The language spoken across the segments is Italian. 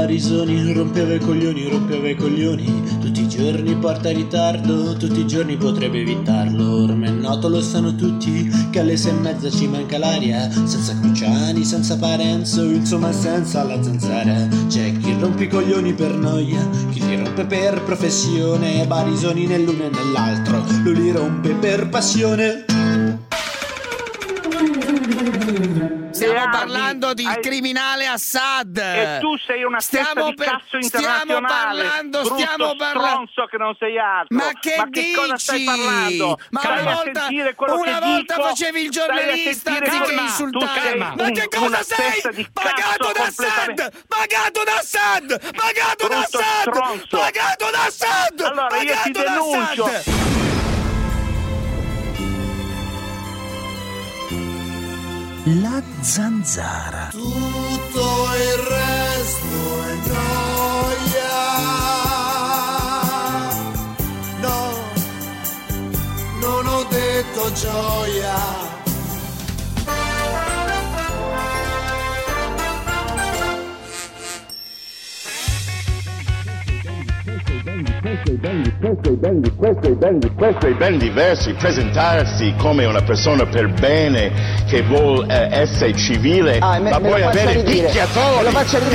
Barisoni rompeva i coglioni, tutti i giorni porta ritardo, tutti i giorni potrebbe evitarlo. Ormai è noto, lo sanno tutti, che alle 6:30 ci manca l'aria, senza Cruciani, senza Parenzo, insomma senza la zanzara. C'è chi rompe i coglioni per noia, chi li rompe per professione, Barisoni nell'uno e nell'altro, lui li rompe per passione. Stiamo parlando di criminale Assad. E tu sei una testa di cazzo internazionale. Stiamo parlando. Stronzo che non sei altro. Ma che cosa stai parlando? Ma una volta facevi il giornalista anziché insultare. Ma che cosa sei? Pagato da Assad! Pagato da Assad! Pagato da Assad! Pagato da Assad! Allora io ti denuncio. La zanzara. Tutto il resto è gioia. No, non ho detto gioia. Questo è ben diverso, presentarsi come una persona per bene che vuol essere civile, ma poi avere picchiatori,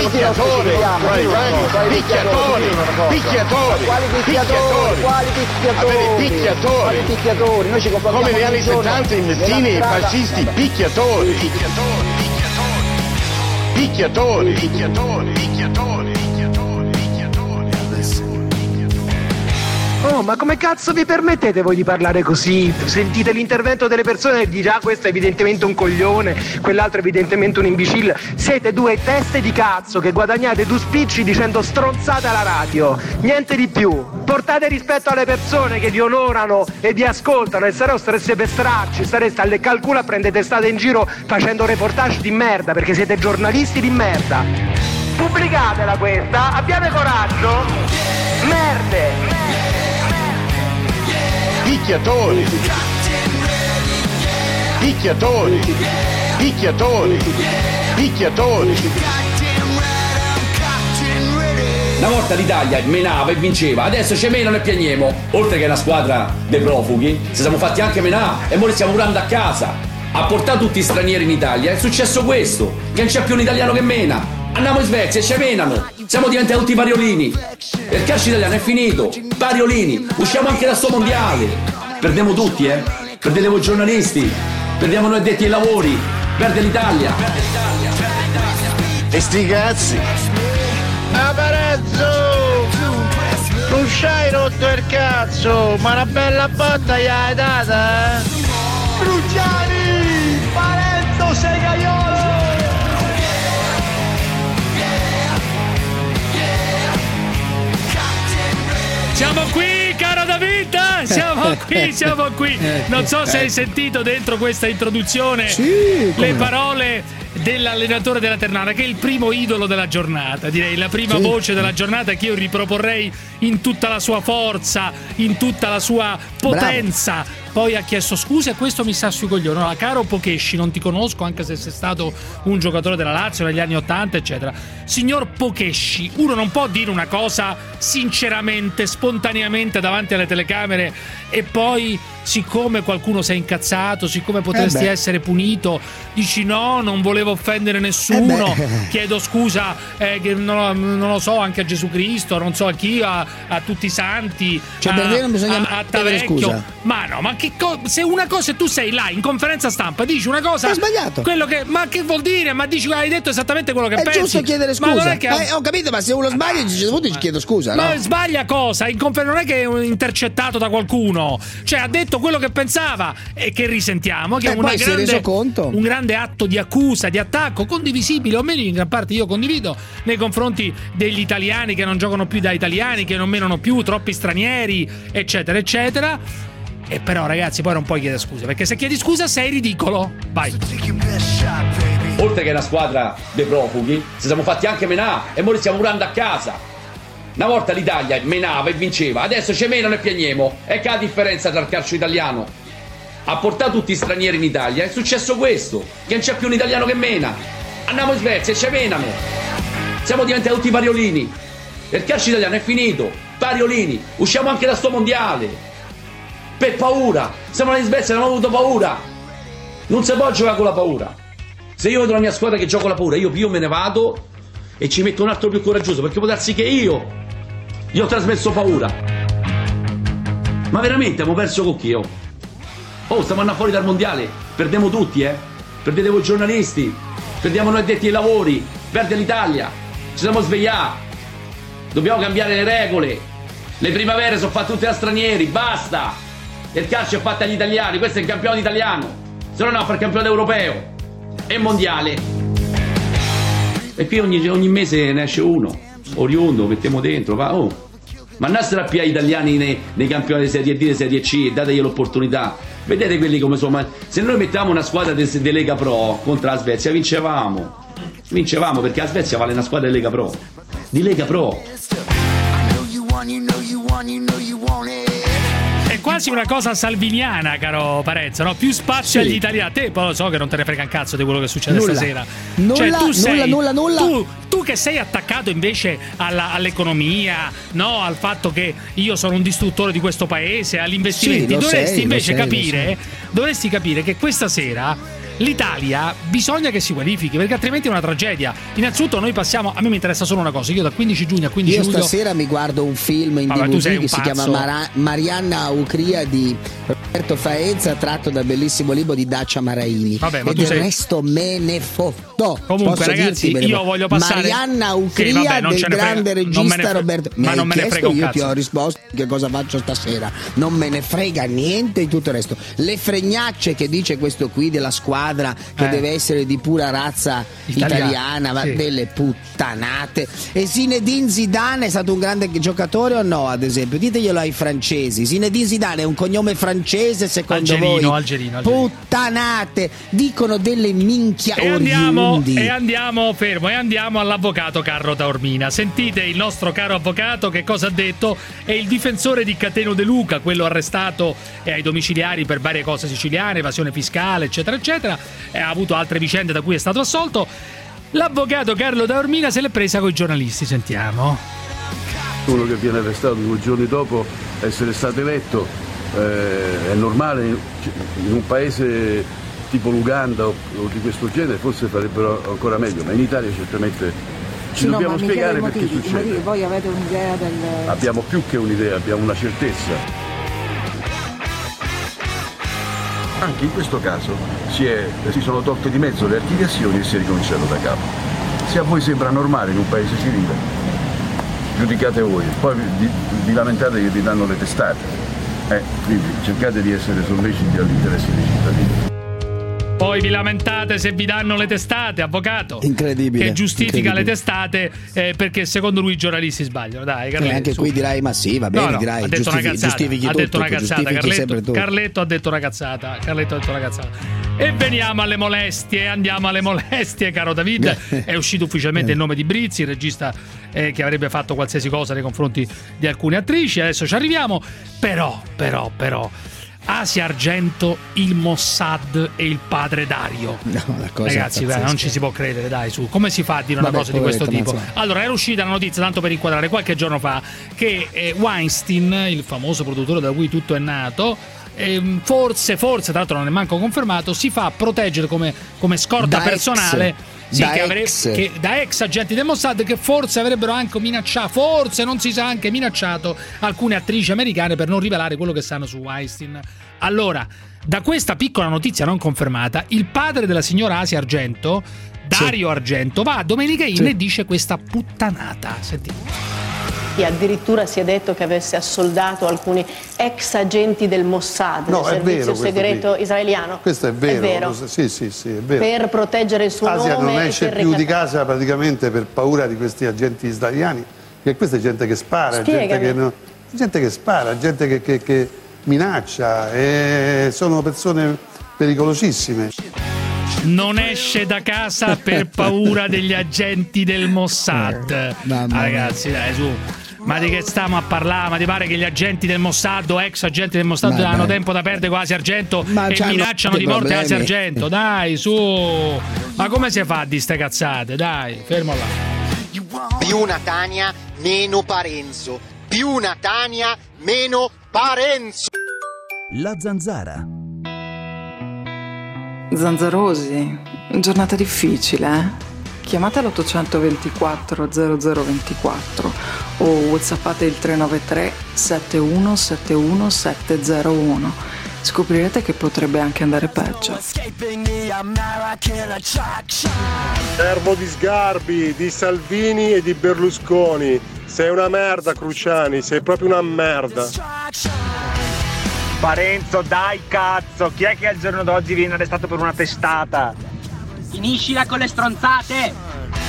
noi ci comportiamo come negli anni 70 i messini, i fascisti, picchiatori. Oh, ma come cazzo vi permettete voi di parlare così? Sentite l'intervento delle persone e dirà questo è evidentemente un coglione, quell'altro è evidentemente un imbecille. Siete due teste di cazzo che guadagnate due spicci dicendo stronzate alla radio, niente di più. Portate rispetto alle persone che vi onorano e vi ascoltano, e se no stareste per stracci, stareste alle calcula, prendete strada in giro facendo reportage di merda perché siete giornalisti di merda. Pubblicatela questa, abbiate coraggio. Merde. Picchiatori. Una volta l'Italia menava e vinceva, adesso ci menano e piagniamo. Oltre che una squadra dei profughi, ci siamo fatti anche menare e ora stiamo curando a casa. Ha portato tutti stranieri in Italia, è successo questo, che non c'è più un italiano che mena. Andiamo in Svezia e ci menano, siamo diventati tutti pariolini. Il calcio italiano è finito, pariolini, usciamo anche da sto mondiale. Perdiamo tutti, perdete voi giornalisti, perdiamo noi addetti ai lavori, perde l'Italia. E sti cazzi. Aparezzo! Non c'hai rotto il cazzo, ma una bella botta gli hai data, Cruciani! Parenzo Segaiolo! Siamo qui, caro David! Siamo qui. Non so se hai sentito dentro questa introduzione le parole dell'allenatore della Ternana, che è il primo idolo della giornata, direi la prima voce della giornata che io riproporrei in tutta la sua forza, in tutta la sua potenza. Bravo. Poi ha chiesto scusa e questo mi sta sui coglioni. No, caro Pokesci, non ti conosco, anche se sei stato un giocatore della Lazio negli anni 80 eccetera. Signor Pokesci, uno non può dire una cosa sinceramente, spontaneamente davanti alle telecamere e poi, siccome qualcuno si è incazzato, siccome potresti essere punito, dici no, non volevo offendere nessuno, chiedo scusa, che non lo so, anche a Gesù Cristo, non so a chi, a tutti i santi, cioè per me non bisogna a Tavecchio. Scusa. Ma no, ma che se una cosa, tu sei là in conferenza stampa, dici una cosa, hai sbagliato. Quello che, ma che vuol dire? Ma dici, hai detto esattamente quello che pensi. È giusto chiedere scusa. Ma non è che... ho capito, ma se uno sbaglia, ci chiedo scusa. Ma no? Sbaglia cosa? Non è che è intercettato da qualcuno. Cioè, ha detto quello che pensava e che risentiamo. Che è un grande atto di accusa, di attacco, condivisibile, o meno in gran parte io condivido, nei confronti degli italiani che non giocano più da italiani, che non menano più, troppi stranieri, eccetera, eccetera. E però, ragazzi, poi non puoi chiedere scusa, perché se chiedi scusa sei ridicolo. Vai. Oltre che una squadra dei profughi, ci siamo fatti anche menare e ora stiamo curando a casa. Una volta l'Italia menava e vinceva, adesso ci menano e piagniamo. E che la differenza tra il calcio italiano? Ha portato tutti stranieri in Italia, è successo questo, che non c'è più un italiano che mena. Andiamo in Svezia e ci menano. Siamo diventati tutti pariolini. Il calcio italiano è finito. Pariolini. Usciamo anche da sto mondiale. Per paura. Siamo in Svezia, abbiamo avuto paura. Non si può giocare con la paura. Se io vedo la mia squadra che gioca con la paura, io me ne vado e ci metto un altro più coraggioso, perché può darsi che io ho trasmesso paura. Ma veramente abbiamo perso con chi? Oh, stiamo andando fuori dal mondiale. Perdiamo tutti, Perdete voi giornalisti. Perdiamo noi addetti ai lavori. Perde l'Italia. Ci siamo svegliati. Dobbiamo cambiare le regole. Le primavere sono fatte tutte da stranieri. Basta. Il calcio è fatto agli italiani. Questo è il campionato italiano. Se no per il campionato europeo e mondiale. E qui ogni mese ne esce uno. Oriundo, mettiamo dentro. Ma andassero a pigliare gli italiani nei campionati di Serie D e Serie C e dategli l'opportunità. Vedete quelli come sono. Se noi mettiamo una squadra di Lega Pro contro la Svezia, vincevamo perché la Svezia vale una squadra di Lega Pro. Di Lega Pro. È quasi una cosa salviniana, caro Parenzo, no? Più spazio agli italiani. Te poi lo so che non te ne frega un cazzo di quello che succede stasera. Tu che sei attaccato invece all'economia, no? Al fatto che io sono un distruttore di questo paese, agli investimenti. Dovresti capire che questa sera l'Italia bisogna che si qualifichi, perché altrimenti è una tragedia. Innanzitutto noi passiamo, a me mi interessa solo una cosa, io da 15 giugno a 15 luglio stasera mi guardo un film in DVD che si chiama Marianna Ucria di Roberto Faenza, tratto dal bellissimo libro di Dacia Maraini. Vabbè, ma e del resto me ne fotto. Comunque posso ragazzi, io voglio passare Marianna Ucria del grande regista Roberto. Ma non me ne frega un io cazzo. ti ho risposto che cosa faccio stasera. Non me ne frega niente di tutto il resto. Le fregnacce che dice questo qui della squadra che deve essere di pura razza italiana, ma delle puttanate. E Zinedine Zidane è stato un grande giocatore o no, ad esempio? Diteglielo ai francesi. Zinedine Zidane è un cognome francese secondo voi? Algerino. Puttanate, dicono delle minchia oriundi. E andiamo all'avvocato Carlo Taormina. Sentite il nostro caro avvocato che cosa ha detto. È il difensore di Cateno De Luca, quello arrestato ai domiciliari per varie cose siciliane, evasione fiscale, eccetera eccetera. Ha avuto altre vicende da cui è stato assolto. L'avvocato Carlo Taormina se l'è presa con i giornalisti, sentiamo. Uno che viene arrestato 2 giorni dopo essere stato eletto è normale, in un paese tipo l'Uganda o di questo genere forse farebbero ancora meglio, ma in Italia certamente ci dobbiamo spiegare perché succede. Voi avete un'idea del... Abbiamo più che un'idea, abbiamo una certezza. Anche in questo caso si sono tolte di mezzo le archiviazioni e si è ricominciato da capo. Se a voi sembra normale in un paese civile, giudicate voi, poi vi lamentate che vi danno le testate, quindi cercate di essere solleciti all'interesse dei cittadini. Poi vi lamentate se vi danno le testate, avvocato. Incredibile. Che giustifica le testate perché secondo lui i giornalisti sbagliano. Dai, Carletto. Anche qui dirai, ma sì, va bene, dirai, ha detto una cazzata. Giustifichi ha detto una cazzata, Carletto ha detto una cazzata. E veniamo alle molestie, andiamo alle molestie, caro David. È uscito ufficialmente il nome di Brizzi, il regista che avrebbe fatto qualsiasi cosa nei confronti di alcune attrici. Adesso ci arriviamo. Però Asia Argento, il Mossad e il padre Dario. Ragazzi, non ci si può credere, dai, su. Come si fa a dire una cosa di questo tipo? Allora, era uscita la notizia, tanto per inquadrare, qualche giorno fa, che Weinstein, il famoso produttore da cui tutto è nato, forse, tra l'altro non è manco confermato, si fa proteggere come scorta personale. Da ex agenti del Mossad che forse avrebbero anche minacciato, minacciato alcune attrici americane per non rivelare quello che sanno su Weinstein. Allora, da questa piccola notizia non confermata, il padre della signora Asia Argento, Dario Argento, va a Domenica Inn e dice questa puttanata. Sentite. Addirittura si è detto che avesse assoldato alcuni ex agenti del Mossad, del servizio segreto israeliano. Questo è vero. Sì, è vero. Per proteggere il suo Asia nome. Non esce più di casa praticamente per paura di questi agenti israeliani, che questa è gente che spara, gente che minaccia, e sono persone pericolosissime. Non esce da casa per paura degli agenti del Mossad. Ragazzi, dai, su. Ma di che stiamo a parlare? Ma ti pare che gli agenti del Mossad o ex agenti del Mossad hanno tempo da perdere con Asia Argento e minacciano di morte Asia Argento? Dai, su. Ma come si fa di ste cazzate? Dai, fermo là. Più Natania, meno Parenzo. Più Natania, meno Parenzo. La Zanzara. Zanzarosi, giornata difficile, eh? Chiamate l'824 0024 o whatsappate il 393 7171 701. Scoprirete che potrebbe anche andare peggio. Servo di Sgarbi, di Salvini e di Berlusconi. Sei una merda, Cruciani, sei proprio una merda. Parenzo, dai cazzo, chi è che al giorno d'oggi viene arrestato per una testata? Finiscila con le stronzate!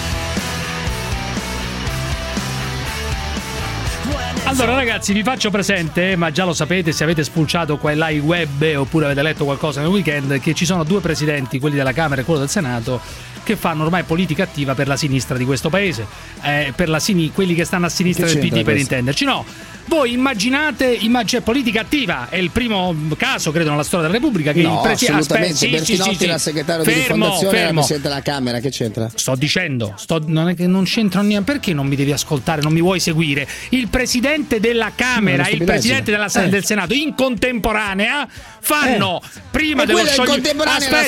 Allora ragazzi, vi faccio presente, ma già lo sapete se avete spulciato qua e là i web oppure avete letto qualcosa nel weekend, che ci sono due presidenti, quelli della Camera e quello del Senato, che fanno ormai politica attiva per la sinistra di questo paese, quelli che stanno a sinistra del PD, per intenderci. No, voi immaginate politica attiva, è il primo caso credo nella storia della Repubblica che il presidente Bertinotti era segretario di fondazione, era presidente della Camera, che c'entra? Sto dicendo, non è che non c'entra niente, perché non mi devi ascoltare, non mi vuoi seguire? Il presidente della Camera e il presidente del Senato in contemporanea fanno prima dello scioglimento,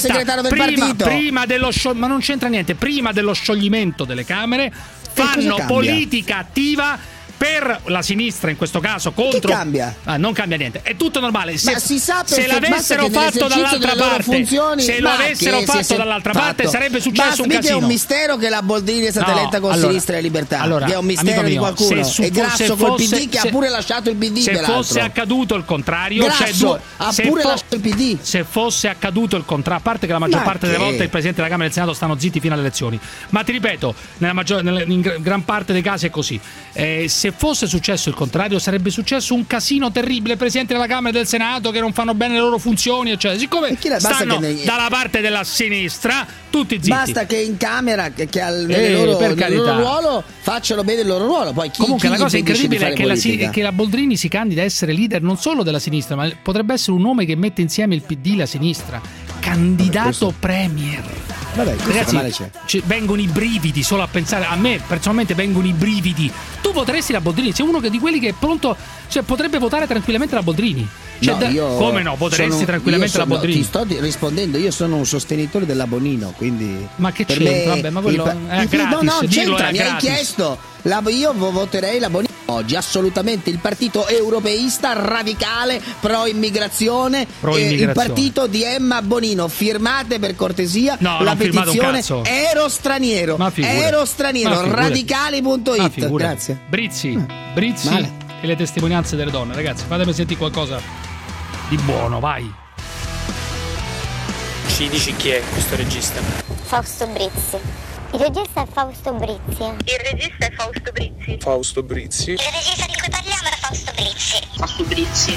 prima dello ma non c'entra niente, prima dello scioglimento delle Camere fanno politica attiva per la sinistra, in questo caso contro. Che cambia? Non cambia niente, è tutto normale. Ma si sa se l'avessero fatto dall'altra parte, se lo avessero fatto dall'altra parte, sarebbe successo un casino. È un mistero che la Boldrini è stata eletta con Sinistra e Libertà. Che è un mistero di qualcuno. E Grasso col PD che ha pure lasciato il PD. Se fosse accaduto il contrario, ha pure lasciato il PD. Se fosse accaduto il contrario, a parte che la maggior parte delle volte il presidente della Camera e del Senato stanno zitti fino alle elezioni, ma ti ripeto, in gran parte dei casi è così. Se fosse successo il contrario, sarebbe successo un casino terribile. Presidenti della Camera e del Senato che non fanno bene le loro funzioni, eccetera. Siccome stanno dalla parte della sinistra, tutti zitti. Basta che in Camera, che nel loro ruolo, facciano bene il loro ruolo. Poi comunque la cosa incredibile è che la Boldrini si candida a essere leader non solo della sinistra, ma potrebbe essere un nome che mette insieme il PD e la sinistra. Candidato premier. Vabbè, ragazzi, vengono i brividi solo a pensare. A me personalmente vengono i brividi. Tu voteresti la Boldrini? Sei uno di quelli che è pronto, potrebbe votare tranquillamente la Boldrini. Come no? Potresti tranquillamente la Boldrini? Ti sto rispondendo, io sono un sostenitore della Bonino, quindi. Ma che c'entra? Vabbè, ma quello è gratis. No, c'entra, mi hai chiesto. Io voterei la Bonino oggi, assolutamente. Il partito europeista radicale pro immigrazione, il partito di Emma Bonino. Firmate per cortesia la petizione Ero straniero radicali.it. Grazie. Brizzi e le testimonianze delle donne, ragazzi, fatemi sentire qualcosa di buono, vai. Ci dici chi è questo regista? Fausto Brizzi. Il regista è Fausto Brizzi. Il regista è Fausto Brizzi. Fausto Brizzi. Il regista di cui parliamo era Fausto Brizzi. Fausto Brizzi.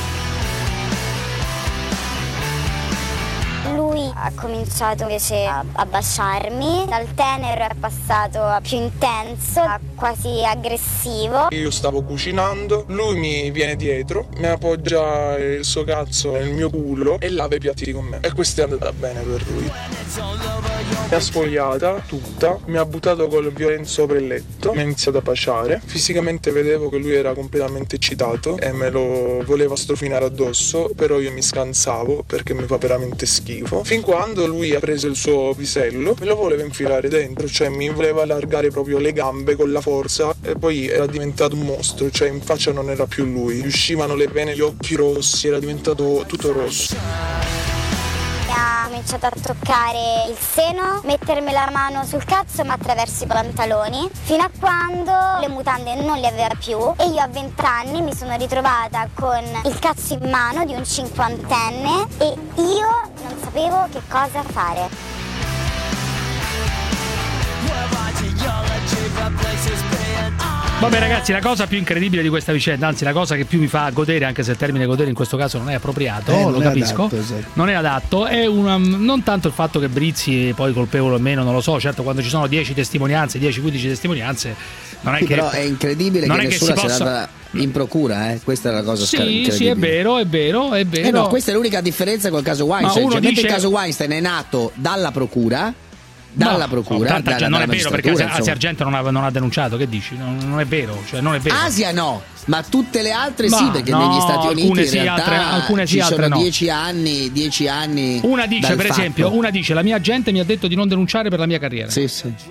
Lui ha cominciato invece a baciarmi, dal tenero è passato a più intenso, a quasi aggressivo. Io stavo cucinando, lui mi viene dietro, mi appoggia il suo cazzo nel mio culo e lava i piatti con me. E questo è andata bene per lui. Mi ha spogliata tutta, mi ha buttato col violento sopra il letto, mi ha iniziato a baciare. Fisicamente vedevo che lui era completamente eccitato e me lo voleva strofinare addosso, però io mi scansavo perché mi fa veramente schifo. Fin quando lui ha preso il suo pisello, me lo voleva infilare dentro, cioè mi voleva allargare proprio le gambe con la forza e poi era diventato un mostro, cioè in faccia non era più lui, gli uscivano le pene, gli occhi rossi, era diventato tutto rosso. Ha cominciato a toccare il seno, mettermi la mano sul cazzo ma attraverso i pantaloni, fino a quando le mutande non le aveva più e io a 20 anni mi sono ritrovata con il cazzo in mano di un 50enne e io non sapevo che cosa fare. Vabbè ragazzi, la cosa più incredibile di questa vicenda, anzi la cosa che più mi fa godere, anche se il termine godere in questo caso non è appropriato, lo capisco, non è adatto, è non tanto il fatto che Brizzi poi colpevole o meno, non lo so, certo quando ci sono 10 testimonianze, 10-15 testimonianze, non è che però è incredibile che nessuna sia andata in procura, questa è la cosa incredibile. Sì, è vero. No, questa è l'unica differenza col caso Weinstein, mentre il caso Weinstein è nato dalla procura, dalla procura. Non è vero, perché Asia Argento non ha denunciato, che dici? Non è vero, cioè non è vero. Asia no, ma tutte le altre sì, perché negli Stati Uniti in realtà alcune sì, ci sono no. 10 anni. Una dice, per esempio, la mia agente mi ha detto di non denunciare per la mia carriera. Sì.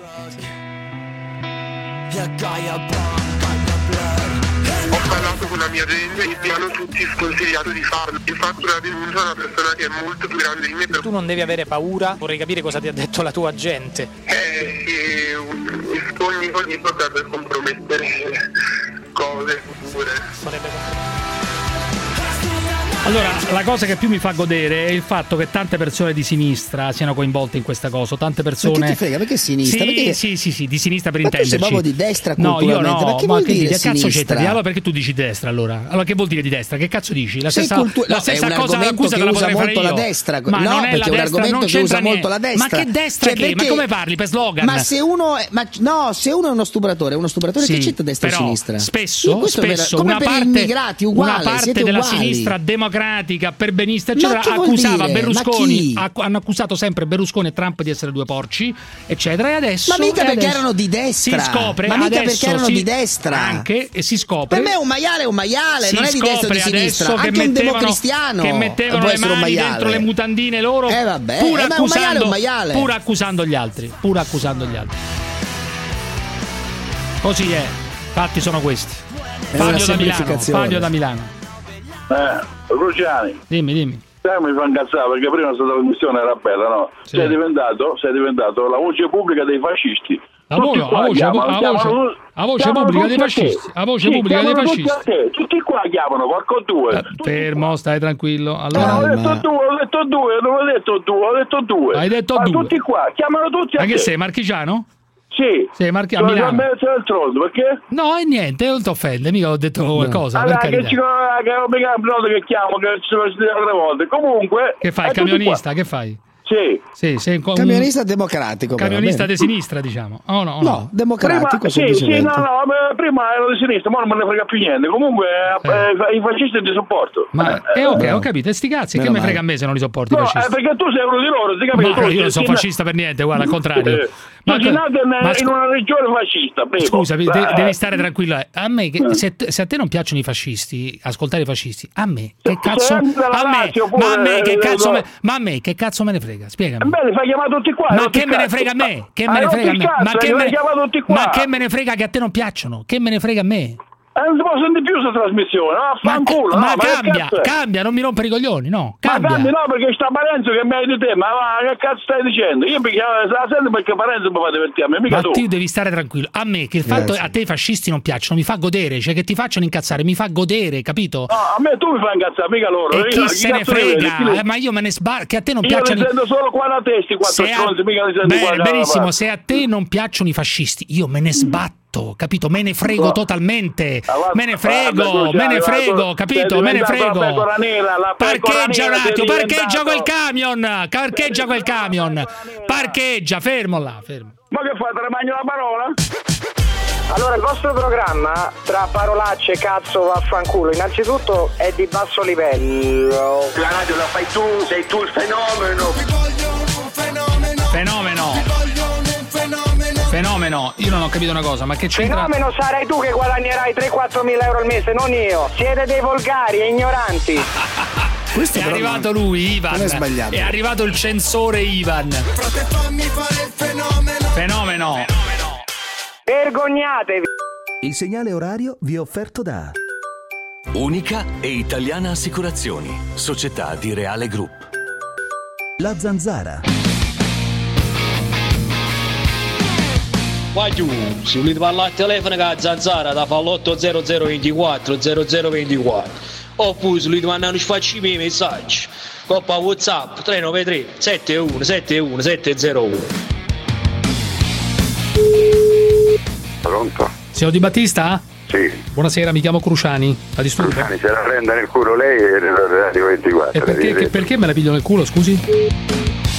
Ho parlato con la mia agente e mi hanno tutti sconsigliato di farlo. Io faccio una denuncia a una persona che è molto più grande di me. Tu non devi avere paura, vorrei capire cosa ti ha detto la tua agente. Ogni potrebbe compromettere cose future. Allora, la cosa che più mi fa godere è il fatto che tante persone di sinistra siano coinvolte in questa cosa, tante persone. Ma che ti frega? Perché sinistra? Sì, di sinistra per ma intenderci. Ma tu sei proprio di destra No, culturalmente. io no, ma che vuol dire che cazzo sinistra? Allora perché tu dici destra allora? Allora che vuol dire di destra? Che cazzo dici? La stessa cosa l'accusa che la usa molto la destra. Ma no, non è perché la è un destra, argomento che usa molto la destra. Ma che destra che? Perché... Ma come parli per slogan? Ma se uno è uno stupratore che c'entra destra però, o sinistra? Spesso come una per parte, gli immigrati uguale, una parte della sinistra democratica, perbenista, eccetera, accusava Berlusconi, hanno accusato sempre Berlusconi e Trump di essere due porci, eccetera, e adesso ma mica perché erano di destra, si scopre, ma mica perché erano di destra, anche, e si scopre, per me un maiale è un maiale, non è di destra o di sinistra, anche un democristiano che mettevano le mani dentro le mutandine loro, pur accusando gli altri. Così è, fatti sono questi. Fabio da Milano. Luciani, dimmi. Mi fa incazzare perché prima questa trasmissione era bella, no? Sì. Sei diventato la voce pubblica dei fascisti. La voce pubblica dei fascisti. Tutti qua chiamano, porco due. Fermo, stai tranquillo. Allora, ho detto due, non ho detto due. Hai detto due. Tutti qua, chiamano tutti. Ma che sei, marchigiano? Sì. Sei a Milano. Perché? No, e niente, non ti offende, mica ho detto qualcosa. Allora, che chiamo, che ci sono state 3 volte. Comunque. Che fai, camionista? Che fai? Sì, sei camionista democratico. Camionista di sinistra, diciamo. No, democratico. Prima ero di sinistra, ma non me ne frega più niente. Comunque i fascisti ti sopporto. Ma ok, ho capito, sti cazzi, che me frega a me se non li sopporti i fascisti? Perché tu sei uno di loro, ti capisci? Ma io non sono fascista per niente, guarda, al contrario. Ma sei nato in una regione fascista, prego. Scusa, devi stare tranquillo. A me, se a te non piacciono i fascisti, ascoltare i fascisti, a me che cazzo che cazzo me ne frega? Spiegami. Beh, li fai chiamare tutti qua. Ma che me ne frega a me? Che me ne frega a me? Ma che me ne frega che a te non piacciono? Che me ne frega a me? Non si può sentire più questa trasmissione, fanculo. Ma cambia, non mi rompere i coglioni, no? Cambia. Ma cambia no, perché sta Parenzo che mi hai di te, ma che cazzo stai dicendo? Io mi sento perché Parenzo mi fa divertirmi, mica tu. Ma tu devi stare tranquillo. A me che il fatto a te i fascisti non piacciono, mi fa godere, cioè che ti facciano incazzare, mi fa godere, capito? No, a me tu mi fai incazzare, mica loro. E chi se ne frega? Ma io me ne sbarco, che a te non piacciono. Io li sento solo qua da testi, 4 stronzi, mica li sento qua. Benissimo, se a te non piacciono i fascisti, io me ne sbatto. Capito? Me ne frego totalmente. Me ne frego, capito? Me ne frego. Parcheggia un attimo, parcheggia quel camion. Parcheggia, fermo là, fermo. Ma che fai, te ne mangio la parola? Allora, il vostro programma, tra parolacce e cazzo vaffanculo, innanzitutto è di basso livello. La radio la fai tu, sei tu il fenomeno. Fenomeno, io non ho capito una cosa, ma che c'entra? Fenomeno sarai tu che guadagnerai 3-4 mila euro al mese, non io. Siete dei volgari e ignoranti. È arrivato lui, Ivan. Non è sbagliato. È arrivato il censore Ivan. Fenomeno. Vergognatevi. Il segnale orario vi è offerto da Unica e Italiana Assicurazioni, società di Reale Group. La Zanzara. Guagliù, se volete parlare al telefono con la Zanzara da fa l'8024 oppure se volete mandare facci i miei messaggi coppa WhatsApp 393 7171 701. Pronto? Signor Di Battista? Sì. Buonasera, mi chiamo Cruciani. La disturbo? Cruciani, se la prenda nel culo lei e Radio 24. E perché me la piglio nel culo, scusi?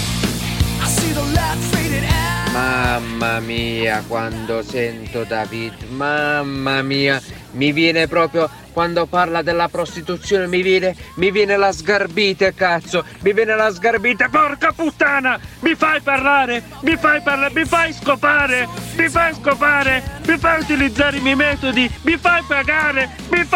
Mamma mia, quando sento David, mamma mia, mi viene proprio quando parla della prostituzione mi viene la sgarbite, cazzo, mi viene la sgarbite, porca puttana, mi fai parlare, mi fai scopare, mi fai utilizzare i miei metodi, mi fai pagare.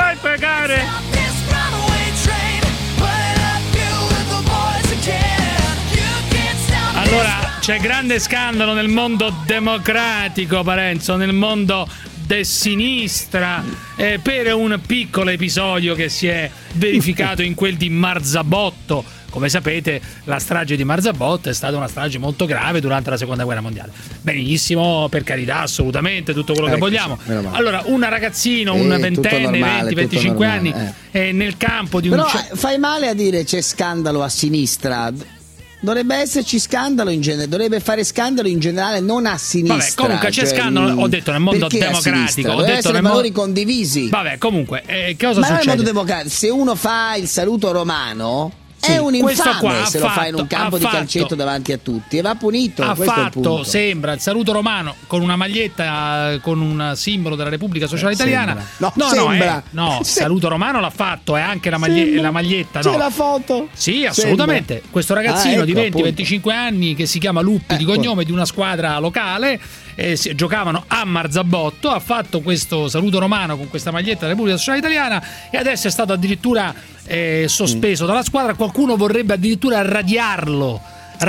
Allora, c'è grande scandalo nel mondo democratico, Parenzo, nel mondo de sinistra, per un piccolo episodio che si è verificato in quel di Marzabotto. Come sapete, la strage di Marzabotto è stata una strage molto grave durante la Seconda Guerra Mondiale. Benissimo, per carità, assolutamente, tutto quello che vogliamo. Allora, un ragazzino, un ventenne, 20-25 anni, nel campo di un... Però fai male a dire c'è scandalo a sinistra. Dovrebbe esserci scandalo in genere, dovrebbe fare scandalo in generale, non a sinistra. Vabbè, comunque c'è scandalo, ho detto, nel mondo democratico. Ho detto nel valori condivisi. Vabbè, comunque, che cosa succede? Nel mondo democratico, se uno fa il saluto romano... Sì, è un infame qua se lo fa in un campo di calcetto davanti a tutti e va punito. Ha questo fatto, è il punto. Sembra, il saluto romano con una maglietta con un simbolo della Repubblica Sociale Italiana. No, saluto romano l'ha fatto, è anche la maglietta. C'è la foto? Sì, assolutamente. Sembra. Questo ragazzino di ecco, 20-25 anni che si chiama Luppi di cognome, di una squadra locale, giocavano a Marzabotto, ha fatto questo saluto romano con questa maglietta della Repubblica Sociale Italiana e adesso è stato addirittura sospeso dalla squadra. Qualcuno vorrebbe addirittura radiarlo,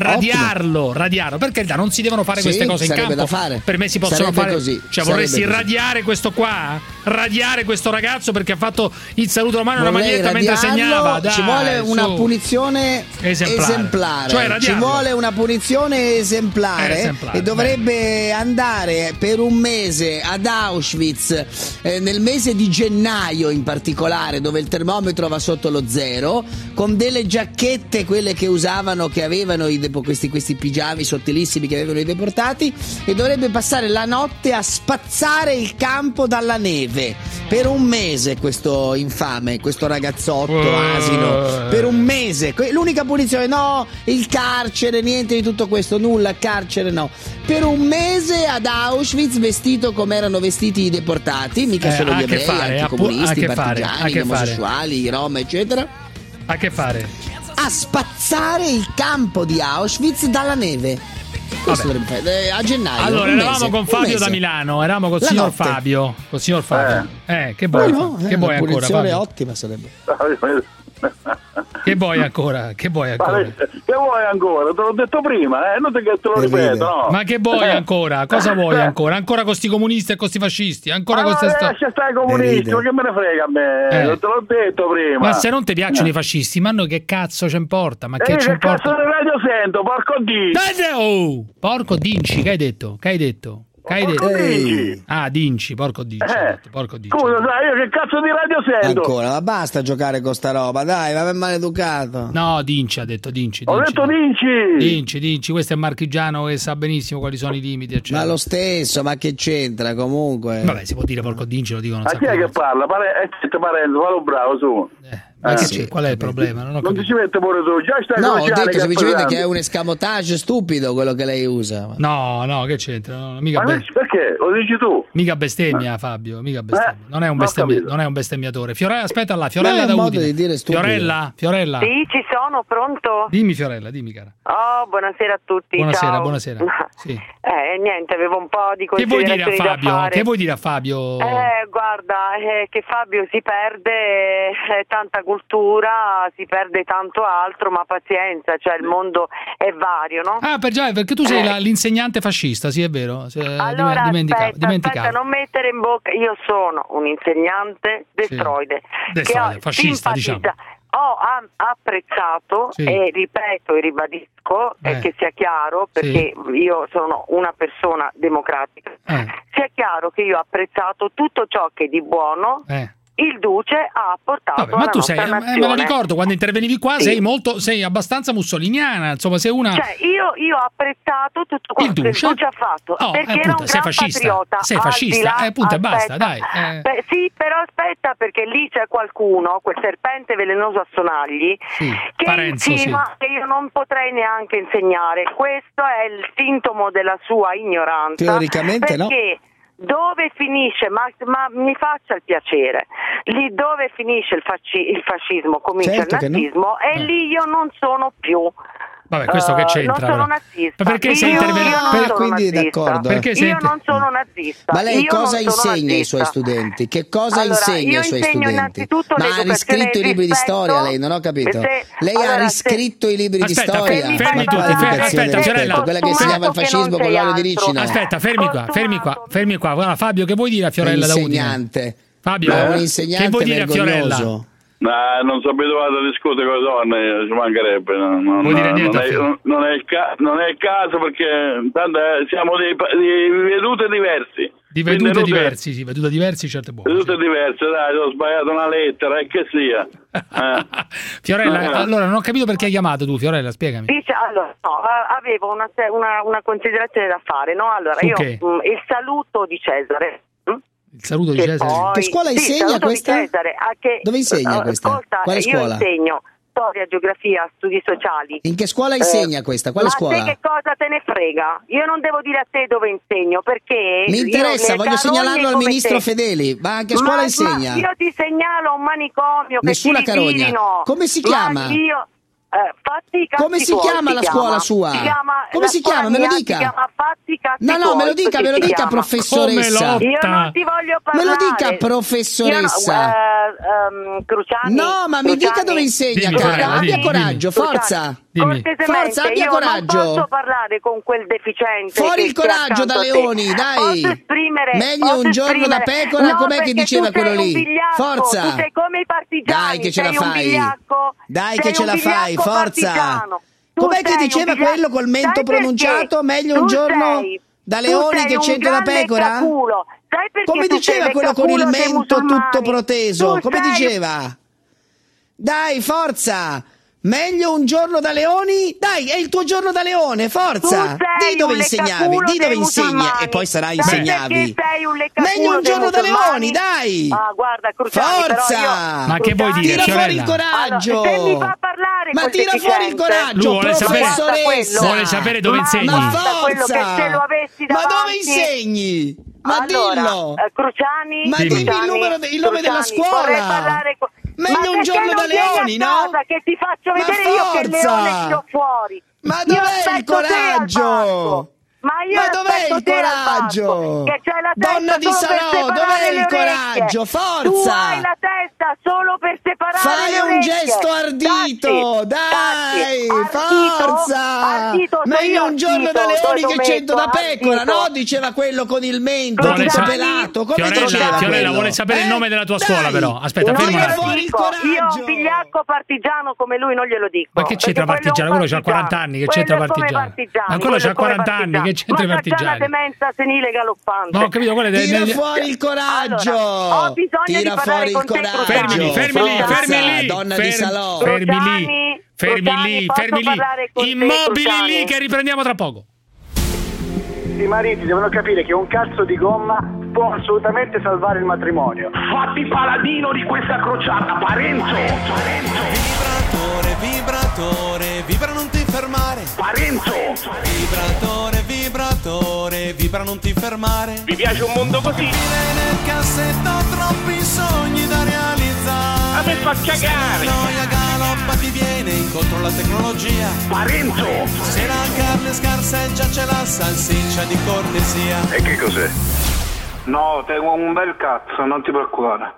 per carità, non si devono fare queste cose in campo. Da fare. Per me si possono fare così. Cioè, vorresti radiare questo qua? Radiare questo ragazzo perché ha fatto il saluto romano e una maglietta mentre segnava. Dai, ci vuole una punizione esemplare. Cioè, ci vuole una punizione esemplare. E dovrebbe andare per un mese ad Auschwitz, nel mese di gennaio in particolare, dove il termometro va sotto lo zero, con delle giacchette, quelle che usavano, che avevano questi pigiami sottilissimi che avevano i deportati, e dovrebbe passare la notte a spazzare il campo dalla neve per un mese. Questo infame, questo ragazzotto asino, per un mese. L'unica punizione, no, il carcere, niente di tutto questo, nulla, carcere no. Per un mese ad Auschwitz vestito come erano vestiti i deportati, mica solo gli ebrei, anche i comunisti, i partigiani, gli omosessuali, i rom, eccetera. A che fare? A spazzare il campo di Auschwitz dalla neve. Questo dovrebbe fare a gennaio. Allora, eravamo con Fabio da Milano, eravamo col signor Fabio. Che vuoi? Che vuoi ancora? Una ottima sarebbe. Che vuoi ancora? Che vuoi ancora? Te l'ho detto prima, non te lo ripeto, no. Ma che vuoi ancora? Cosa vuoi ancora? Ancora con sti comunisti e con sti fascisti? Ancora con queste lascia stare i comunisti, ma che me ne frega a me? Te l'ho detto prima. Ma se non ti piacciono i fascisti, ma noi che cazzo ci importa? Ma che ci importa? Che cazzo di radio sento, porco Dinci? Porco Dinci, che hai detto? Dinci, porco Dinci. Scusa, sai, io che cazzo di radio sento? Ancora, ma basta giocare con sta roba, dai, va maleducato. No, Dinci ha detto Dinci. Ho detto Dinci. Dinci, questo è marchigiano che sa benissimo quali sono i limiti, eccetera. Ma lo stesso, ma che c'entra comunque? Vabbè, si può dire porco Dinci, lo dicono. Ma chi è che parla? Parenzo, fallo bravo, su. Ma qual è il problema? Non ti ci mette pure tu, già stai ho detto semplicemente che è un escamotage stupido quello che lei usa. No, che c'entra? Mica perché? Lo dici tu? Mica bestemmia, Fabio, mica bestemmia. Non è un bestemmiatore. Aspetta là, Fiorella da Udine. Fiorella? Sì, ci sono, pronto? Dimmi Fiorella, dimmi cara. Oh, buonasera a tutti. Buonasera. Sì. Niente, avevo un po' di considerazioni da fare. Che vuoi dire a Fabio? Guarda, che Fabio si perde tanta cultura, si perde tanto altro, ma pazienza, cioè il mondo è vario, no? Perché tu sei l'insegnante fascista, sì, è vero? Allora, aspetta, non mettere in bocca, io sono un insegnante destroide, fascista, diciamo. Ho apprezzato e ripeto e ribadisco che sia chiaro, perché io sono una persona democratica, sia chiaro che io ho apprezzato tutto ciò che di buono il Duce ha portato alla nostra nazione. Me lo ricordo, quando intervenivi qua sei abbastanza mussoliniana, insomma sei una... Cioè io ho apprezzato tutto quello che il Duce ha fatto, perché era un gran patriota. Sei fascista, appunto, e basta, dai. Sì, però aspetta, perché lì c'è qualcuno, quel serpente velenoso a sonagli, che insinua che io non potrei neanche insegnare. Questo è il sintomo della sua ignoranza. Teoricamente perché dove finisce, ma mi faccia il piacere, lì dove finisce il fascismo, comincia il nazismo, e lì io non sono più. Vabbè, questo che c'entra? Non sono nazista. Ma perché sei intervenuto? Quindi d'accordo. Io non sono nazista. Ma lei cosa insegna ai suoi studenti? Che cosa insegna ai suoi studenti? Ma ha riscritto i libri di storia lei? Non ho capito. Lei ha riscritto i libri di storia? Fermi tutti. Aspetta, Fiorella. Quella che insegnava il fascismo con l'olio di ricino. Aspetta, fermi qua. Guarda, Fabio, che vuoi dire a Fiorella da Udine? Insegnante. Fabio, un insegnante che vuoi dire a Fiorella? Non sono abituato a discutere con le donne, ci mancherebbe. Non vuoi dire niente? Non è il caso, perché tanto siamo di vedute diversi. Di vedute diversi, sì, vedute diversi, certe buone. Vedute diverse, dai, ho sbagliato una lettera, e che sia. Fiorella, allora non ho capito perché hai chiamato tu, Fiorella, spiegami. Allora, no, avevo una considerazione da fare, no? Allora, io il saluto di Cesare. Il saluto di Cesare. Che scuola insegna questa? Cesare, dove insegna questa? Ascolta, quale scuola? Io insegno storia, geografia, studi sociali. In che scuola insegna questa? Quale scuola? Ma te che cosa te ne frega? Io non devo dire a te dove insegno, perché mi interessa, voglio segnalarlo al ministro Fedeli. Ma a che scuola insegna? Io ti segnalo un manicomio. Nessuna carogna. Come si chiama? Come si chiama la scuola sua? Come si chiama? Me lo dica. No, me lo dica, professoressa. Io non ti voglio parlare. Me lo dica, professoressa. Cruciani. No, ma mi dica dove insegna, cara. Abbia coraggio, forza. Forza, abbia coraggio. Non posso parlare con quel deficiente. Fuori il coraggio da Leoni, dai. Meglio un giorno da pecora, com'è che diceva quello lì? Forza. Tu sei come i partigiani. Dai che ce la fai. Dai che ce la fai, forza. Com'è che diceva quello col mento pronunciato? Meglio un giorno da Leoni che 100 da pecora? Come diceva quello con il mento tutto proteso? Come diceva? Dai, forza! Meglio un giorno da Leoni? Dai, è il tuo giorno da leone, forza! Di dove insegnavi, di dove insegna e poi sarà insegnavi. Meglio un giorno da Leoni, dai! Guarda, Cruciani, forza! Ma che vuoi dire, tira fuori il coraggio! Allora, se mi fa parlare, ma tira fuori il coraggio, professoressa! Vuole sapere dove insegni. Ma forza! Ma dove insegni? Ma dillo! Cruciani, ma dimmi il nome della scuola! Meglio un giorno da Leoni, no? Che ti faccio vedere io che Leone tiro fuori. Ma dov'è il coraggio? Ma dov'è il coraggio? Donna di Salò, dov'è il coraggio? Forza! Tu hai la testa solo per separare fai le un gesto ardito, dai, forza! Meglio un giorno da Leoni che 100 da pecora, no? Diceva quello con il mento tutto pelato. Come diceva Fiorella vuole sapere il nome della tua scuola, però. Aspetta, ferma. Io un figliacco partigiano come lui non glielo dico. Ma che c'entra partigiano? Quello c'ha 40 anni, che c'entra partigiano? Ma quello c'ha 40 anni, che c'entra i partigiani? Ma c'è una demenza senile galoppante. No, ho capito, tira fuori il coraggio. Ho bisogno tira di parlare fuori con il coraggio. Fermi lì. Donna di Salò. Fermi lì. Immobili lì che riprendiamo tra poco. I mariti devono capire che un cazzo di gomma può assolutamente salvare il matrimonio. Fatti paladino di questa crociata, Parenzo. Vibratore, vibra non ti fermare. Parenzo. Vibratore, vibra non ti fermare. Vi piace un mondo così? Nel cassetto troppi sogni da realizzare. A me fa cagare. Noia galoppa ti viene incontro alla tecnologia. Parenzo. Se la carne scarseggia c'è la salsiccia di cortesia. E che cos'è? No, tengo un bel cazzo, non ti preoccupare.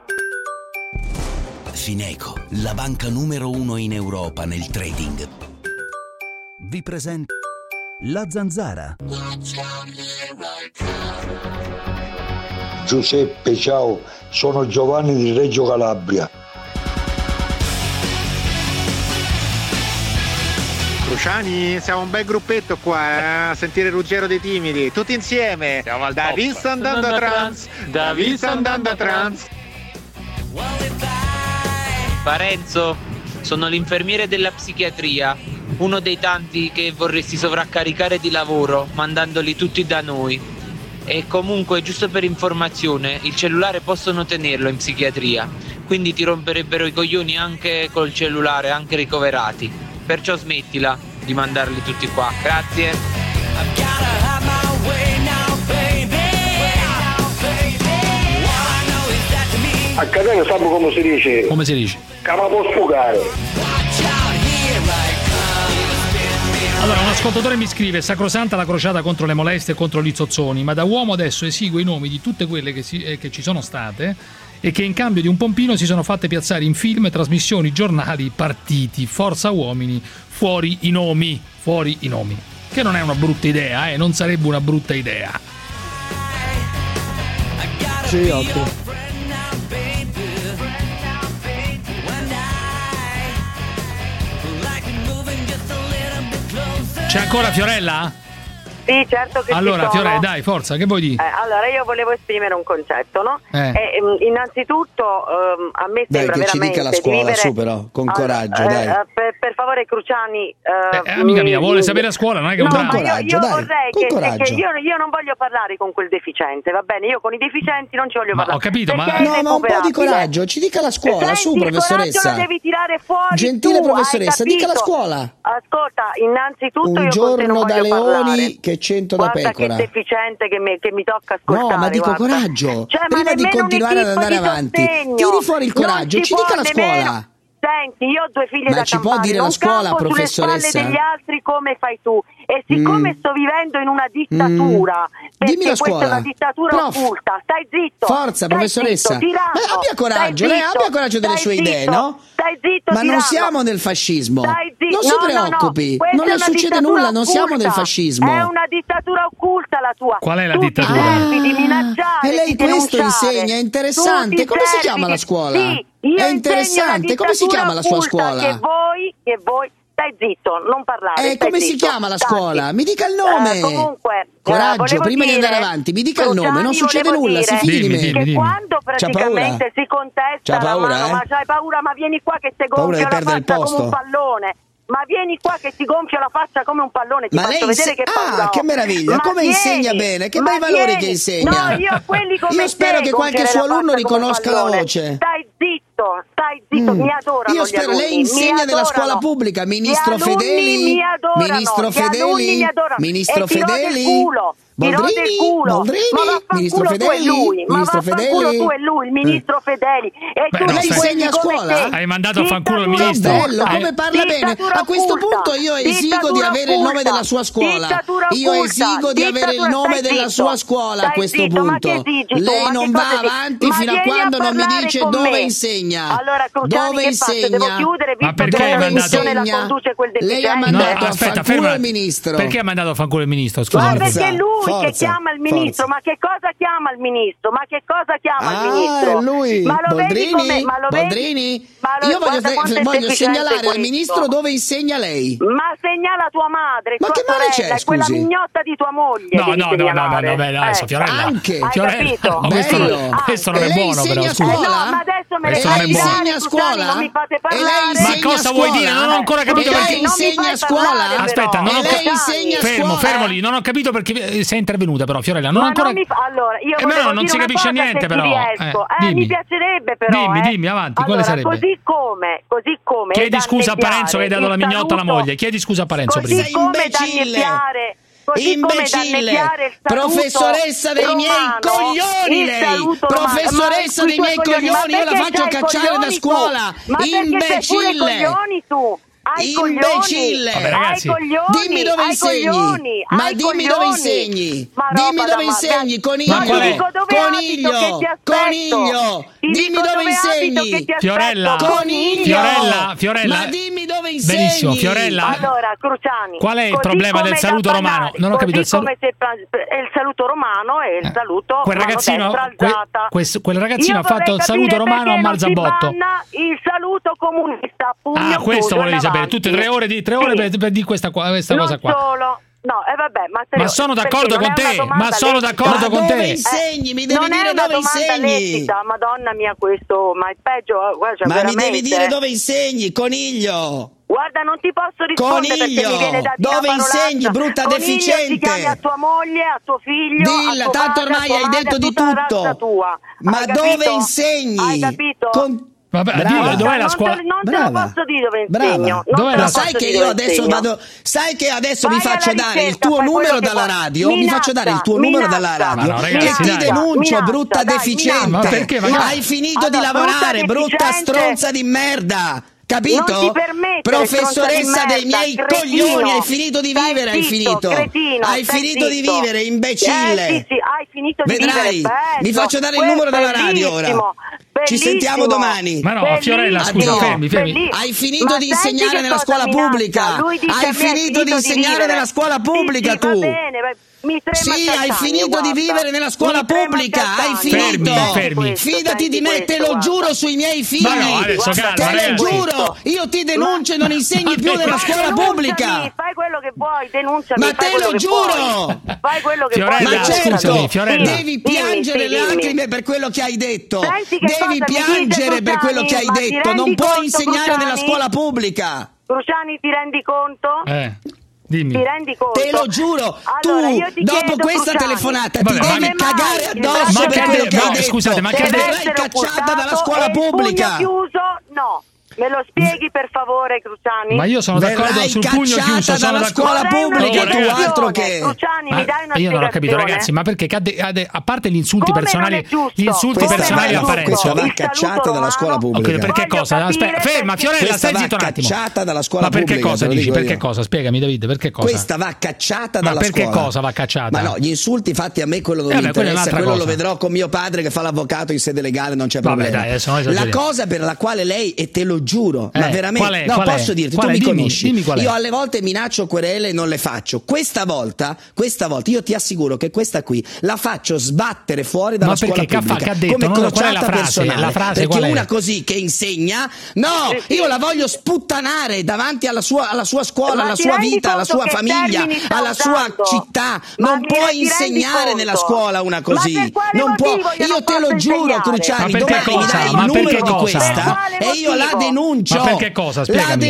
Fineco, la banca numero 1 in Europa nel trading. Vi presenta La Zanzara. Giuseppe, ciao, sono Giovanni di Reggio Calabria. Cruciani, siamo un bel gruppetto qua, a sentire Ruggero dei Timidi, tutti insieme. Siamo al David sta andando a trans, David sta andando a trans. Parenzo, sono l'infermiere della psichiatria, uno dei tanti che vorresti sovraccaricare di lavoro, mandandoli tutti da noi. E comunque, giusto per informazione, il cellulare possono tenerlo in psichiatria, quindi ti romperebbero i coglioni anche col cellulare, anche ricoverati. Perciò smettila di mandarli tutti qua, grazie. A Catania sappiamo come si dice? Come si dice? Che la può sfogare. Allora, un ascoltatore mi scrive: sacrosanta la crociata contro le molestie e contro gli zozzoni, ma da uomo adesso esigo i nomi di tutte quelle che ci sono state e che in cambio di un pompino si sono fatte piazzare in film, trasmissioni, giornali, partiti. Forza uomini, fuori i nomi, fuori i nomi. Che non è una brutta idea, non sarebbe una brutta idea. Sì, ottimo. C'è ancora Fiorella? Sì, certo che allora, ci sono. Fiorella, dai, forza, che vuoi dire? Allora, io volevo esprimere un concetto, no? Innanzitutto, a me sembra dai, che veramente ci dica la scuola, vivere... su però, con coraggio, dai. Per favore, Cruciani... amica mia, vuole sapere a scuola, non è che è un dramma. Io vorrei che io non voglio parlare con quel deficiente, va bene? Io con i deficienti non ci voglio parlare. Ho capito, ma... No, ma un po' di coraggio, ci dica la scuola, su, professoressa. Il coraggio lo devi tirare fuori. Gentile tu, professoressa, dica la scuola. Ascolta, innanzitutto un io giorno da leoni parlare. che 100 da pecora. Che deficiente che mi tocca ascoltare. No, ma dico guarda. coraggio. Cioè, prima di continuare ad andare avanti, tiri fuori il coraggio, ci dica la scuola. Senti, io ho 2 figlie ma da ci campare, può dire non la scuola, campo professoressa? sulle spalle degli altri come fai tu. E siccome sto vivendo in una dittatura, dimmi la questa scuola. è una dittatura occulta, stai zitto. Forza, professoressa. Ma abbia coraggio, lei abbia coraggio delle sue idee, no? Stai zitto, ma tirano. non siamo nel fascismo. Non si no, preoccupi, no. non le succede nulla, non siamo nel fascismo. È una dittatura occulta la tua. Qual è la dittatura? Di minacciare, e lei di questo denunciare. insegna, è interessante. Come si chiama la scuola? Sì, è interessante, come si chiama la sua scuola? Che voi stai zitto, non parlare. Come si chiama la scuola? Mi dica il nome. Comunque, coraggio, prima di andare avanti, mi dica il nome, non succede nulla, si fidi di me. Che quando praticamente si contesta la mano, ma c'hai paura, ma vieni qua che ti gonfio la faccia come un pallone. Ma vieni qua che ti gonfio la faccia come un pallone, ti faccio vedere che paura ho. Che meraviglia, come insegna bene, che bei valori che insegna. No, io quelli come io spero che qualche suo alunno riconosca la voce. Stai zitto, mi adorano. Io spero, lei insegna nella scuola pubblica, ministro Fedeli, ministro Fedeli, ministro Fedeli. Boldrini, ministro Fedeli, ministro Fedeli. Tu e lui, il ministro Fedeli. E tu lei insegna a scuola? Hai mandato a fanculo il ministro. Bello, come parla bene. A questo punto io esigo di avere il nome della sua scuola. Io esigo di avere il nome della sua scuola a questo punto. Lei non va avanti fino a quando non mi dice dove insegna. Dove insegna? Ma perché hai mandato? Lei ha mandato a fanculo il ministro. Perché ha mandato a fanculo il ministro? Scusa. Ma perché lui che chiama il ministro, ma che cosa chiama il ministro? Ma che cosa chiama il ministro? Lui, ma lo Boldrini? Io voglio segnalare al ministro dove insegna lei. Ma segnala tua madre, ma tua che male sorella, c'è, quella scusi? mignotta di tua moglie. No, beh, adesso Fiorella. Anche. Hai capito? Questo non è buono, però, scusa. Ma adesso me lei insegna a scuola? Non mi fate parlare. Ma cosa vuoi dire? Non ho ancora capito perché. Lei insegna a scuola? Aspetta, non ho capito. Fermo lì, non ho capito perché sei intervenuta, però Fiorella, non ho ancora. Allora, io non si capisce niente, però. Mi piacerebbe, però. Dimmi, avanti, quale sarebbe? Così come. Chiedi scusa a Parenzo che hai dato la mignotta alla moglie. Chiedi scusa a Parenzo prima. Così come danneggiare. Imbecille, professoressa dei miei coglioni lei, professoressa dei miei coglioni, io la faccio cacciare da scuola, imbecille. Imbecille, dimmi dove insegni, ma dimmi dove insegni, dimmi dove insegni, coniglio, dimmi dove insegni, Fiorella, ma dimmi dove insegni. Benissimo, Fiorella. Allora, Cruciani, qual è il problema del saluto romano? Non ho capito il saluto. Il saluto romano è il saluto. Quel ragazzino ha fatto il saluto romano a Marzabotto. Il saluto comunista. Questo volevi sapere. Tutte 3 ore per dire questa cosa qua. Solo. No, vabbè, ma sono d'accordo con te. Ma sono d'accordo con te. Dove insegni? Mi devi dire dove insegni. Madonna mia, questo, ma è peggio. Guarda, ma veramente. mi devi dire dove insegni, coniglio. Guarda, non ti posso rispondere perché mi viene da dire dove insegni, brutta Coniglio, deficiente? Ti chiami a tua moglie, a tuo figlio. Dilla, tanto ormai hai detto di tutto. Ma dove insegni? Hai capito? Vabbè, dov'è la scuola? Non te lo posso dire dove insegno. Dov'è la sai che io adesso vado. Sai che adesso mi faccio dare il tuo numero dalla radio. Mi faccio dare il tuo numero dalla radio. E ti denuncio, brutta deficiente. Ma perché? Hai finito di lavorare, brutta stronza di merda. Capito? Professoressa dei miei coglioni, hai finito di vivere, hai finito. Hai finito di vivere, imbecille. Sì, hai finito di Vedrai, vivere. Mi faccio dare il numero dalla radio ora. Ci sentiamo domani. Ma no, Fiorella, scusa, fermi. Hai finito di insegnare nella scuola pubblica. Hai finito di insegnare nella scuola pubblica tu. Sì, hai finito di vivere nella scuola pubblica. Hai finito. Fermi. Fidati di me, te lo giuro sui miei figli. Ma no, adesso calma, te lo giuro. Io ti denuncio e non insegni più nella scuola pubblica. Fai quello che vuoi, denunciami. Ma te lo giuro. Fai quello che vuoi. Ma certo, Fiorella. devi piangere le lacrime per quello che hai detto. Devi piangere per quello che hai detto. Non puoi insegnare nella scuola pubblica. Cruciani, ti rendi conto? Dimmi. Ti rendi conto? Te lo giuro, allora, tu dopo questa telefonata ti devi cagare addosso per quello che hai detto. Scusate, ma che verrai cacciata dalla scuola pubblica. Chiuso? No. Me lo spieghi per favore, Cruciani? Ma io sono d'accordo sul pugno chiuso, sono dalla scuola pubblica, tu altro che. Cruciani, mi dai una io non ho capito, ragazzi, ma perché a parte gli insulti personali, a Parenzo, questa va cacciata dalla scuola pubblica. Perché cosa? Aspetta, ferma, Fiorella, stai zitto un attimo. Cacciata dalla scuola pubblica. Ma perché cosa dici? Perché cosa? Spiegami, Davide, perché cosa? Questa va cacciata dalla scuola. Ma perché cosa va cacciata? Ma no, gli insulti fatti a me quello non mi interessa, quello lo vedrò con mio padre che fa l'avvocato in sede legale, non c'è problema. La cosa per la quale lei, e te lo giuro, ma veramente, posso dirti, tu mi conosci. Io alle volte minaccio querele e non le faccio. Questa volta io ti assicuro che questa qui la faccio sbattere fuori dalla scuola pubblica. Ha detto, come crociata personale. La frase perché una così che insegna, io la voglio sputtanare davanti alla sua scuola, alla sua vita, alla sua famiglia, alla sua città. Non puoi insegnare nella scuola una così. Non può. Io te lo giuro, Cruciani, domani mi dai il numero di questa e io la denuncio. Ma perché cosa? Spiegami.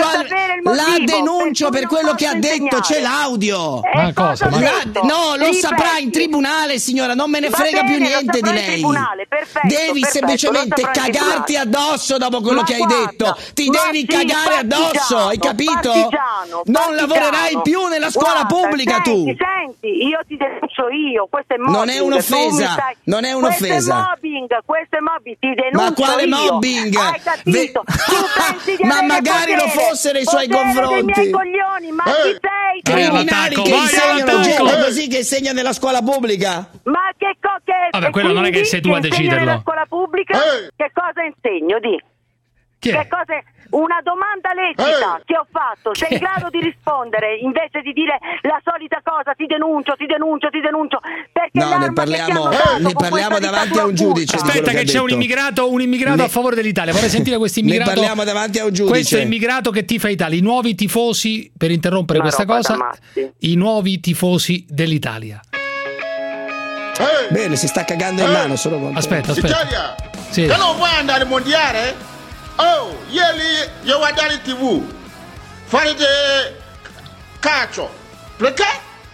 La denuncio per quello che ha detto, c'è l'audio. Ma cosa? No, lo saprà in tribunale, signora, non me ne frega più niente di lei. Devi semplicemente cagarti addosso dopo quello che hai detto. Ti devi cagare addosso, hai capito? Non lavorerai più nella scuola pubblica tu. Senti, io ti denuncio io, questo è mobbing. Non è un'offesa, non è un'offesa. Questo è mobbing, ti denuncio io. Ma quale mobbing? Hai capito? Ma magari lo fossero i suoi confronti. Dei miei coglioni, ma chi sei? Criminali che insegnano gente così che insegna nella scuola pubblica. Ma che cosa? Vabbè, quello non è che sei tu a deciderlo. Nella scuola pubblica? Che cosa insegno? Che cosa? Una domanda lecita che ho fatto, sei in grado di rispondere invece di dire la solita cosa, ti denuncio, perché no, ne parliamo davanti a un giudice. Aspetta che c'è un immigrato a favore dell'Italia, vorrei sentire questo immigrato. Ne parliamo davanti a un giudice. Questo immigrato che tifa Italia, i nuovi tifosi, per interrompere questa cosa, i nuovi tifosi dell'Italia. Bene, si sta cagando in mano solo con. Aspetta. Italia, sì. Che non vuoi andare al mondiale? Oh, ieri io guardare TV, fare calcio, perché?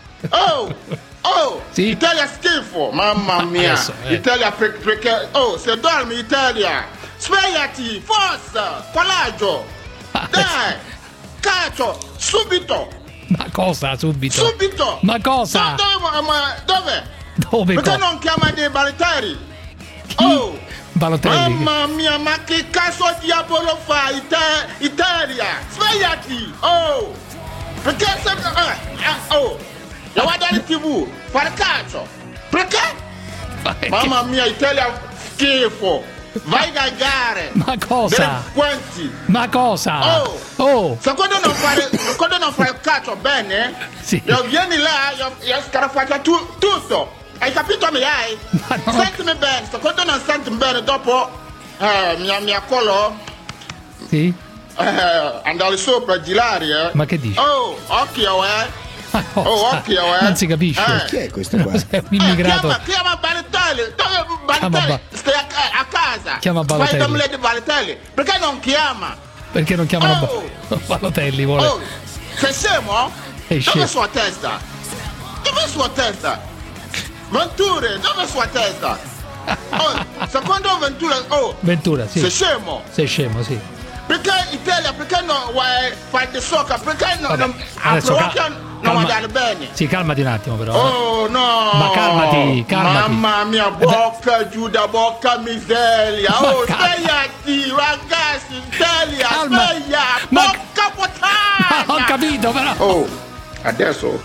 Sì? Italia schifo, mamma mia, Italia perché, se dormi Italia, svegliati, forza, coraggio, dai, calcio, subito. Ma cosa subito? Subito. Ma cosa? Dove? Perché non chiama dei Balotelli? Balotelli. Mamma mia, ma che cazzo diavolo fa Italia? Svegliati! Perché sempre... Io guardare TV, fare calcio. Perché? Mamma mia, Italia schifo. Vai a gare. Ma cosa? Delinquenti. Ma cosa? Quando non fai calcio bene, sì. Io vieni là, io scarafaccio tutto. Hai capito mi hai? Sentimi bene, quando non senti bene dopo mia collo. Sì. Andare sopra girare. Ma che dici? Occhio occhio Non si capisce. Chi è questo qua? È un immigrato. Chiama Balotelli. Dove Balotelli? Stai a casa. Chiama Balotelli. Fai di Balotelli. Perché non chiama? Perché non chiamano Balotelli vuole? Sei scemo? Dove sua testa? Dove sua testa? Venture, dove è sua testa? secondo Ventura, sì. Sei scemo? Sei scemo, sì. Perché Italia, perché non fai di soccer? Perché non vanno bene? Sì, calmati un attimo però. Oh no! Ma calmati. Mamma mia, bocca giù da bocca miseria. Svegliati, ragazzi, sveglia. Bocca puttana! Ho capito però. Adesso.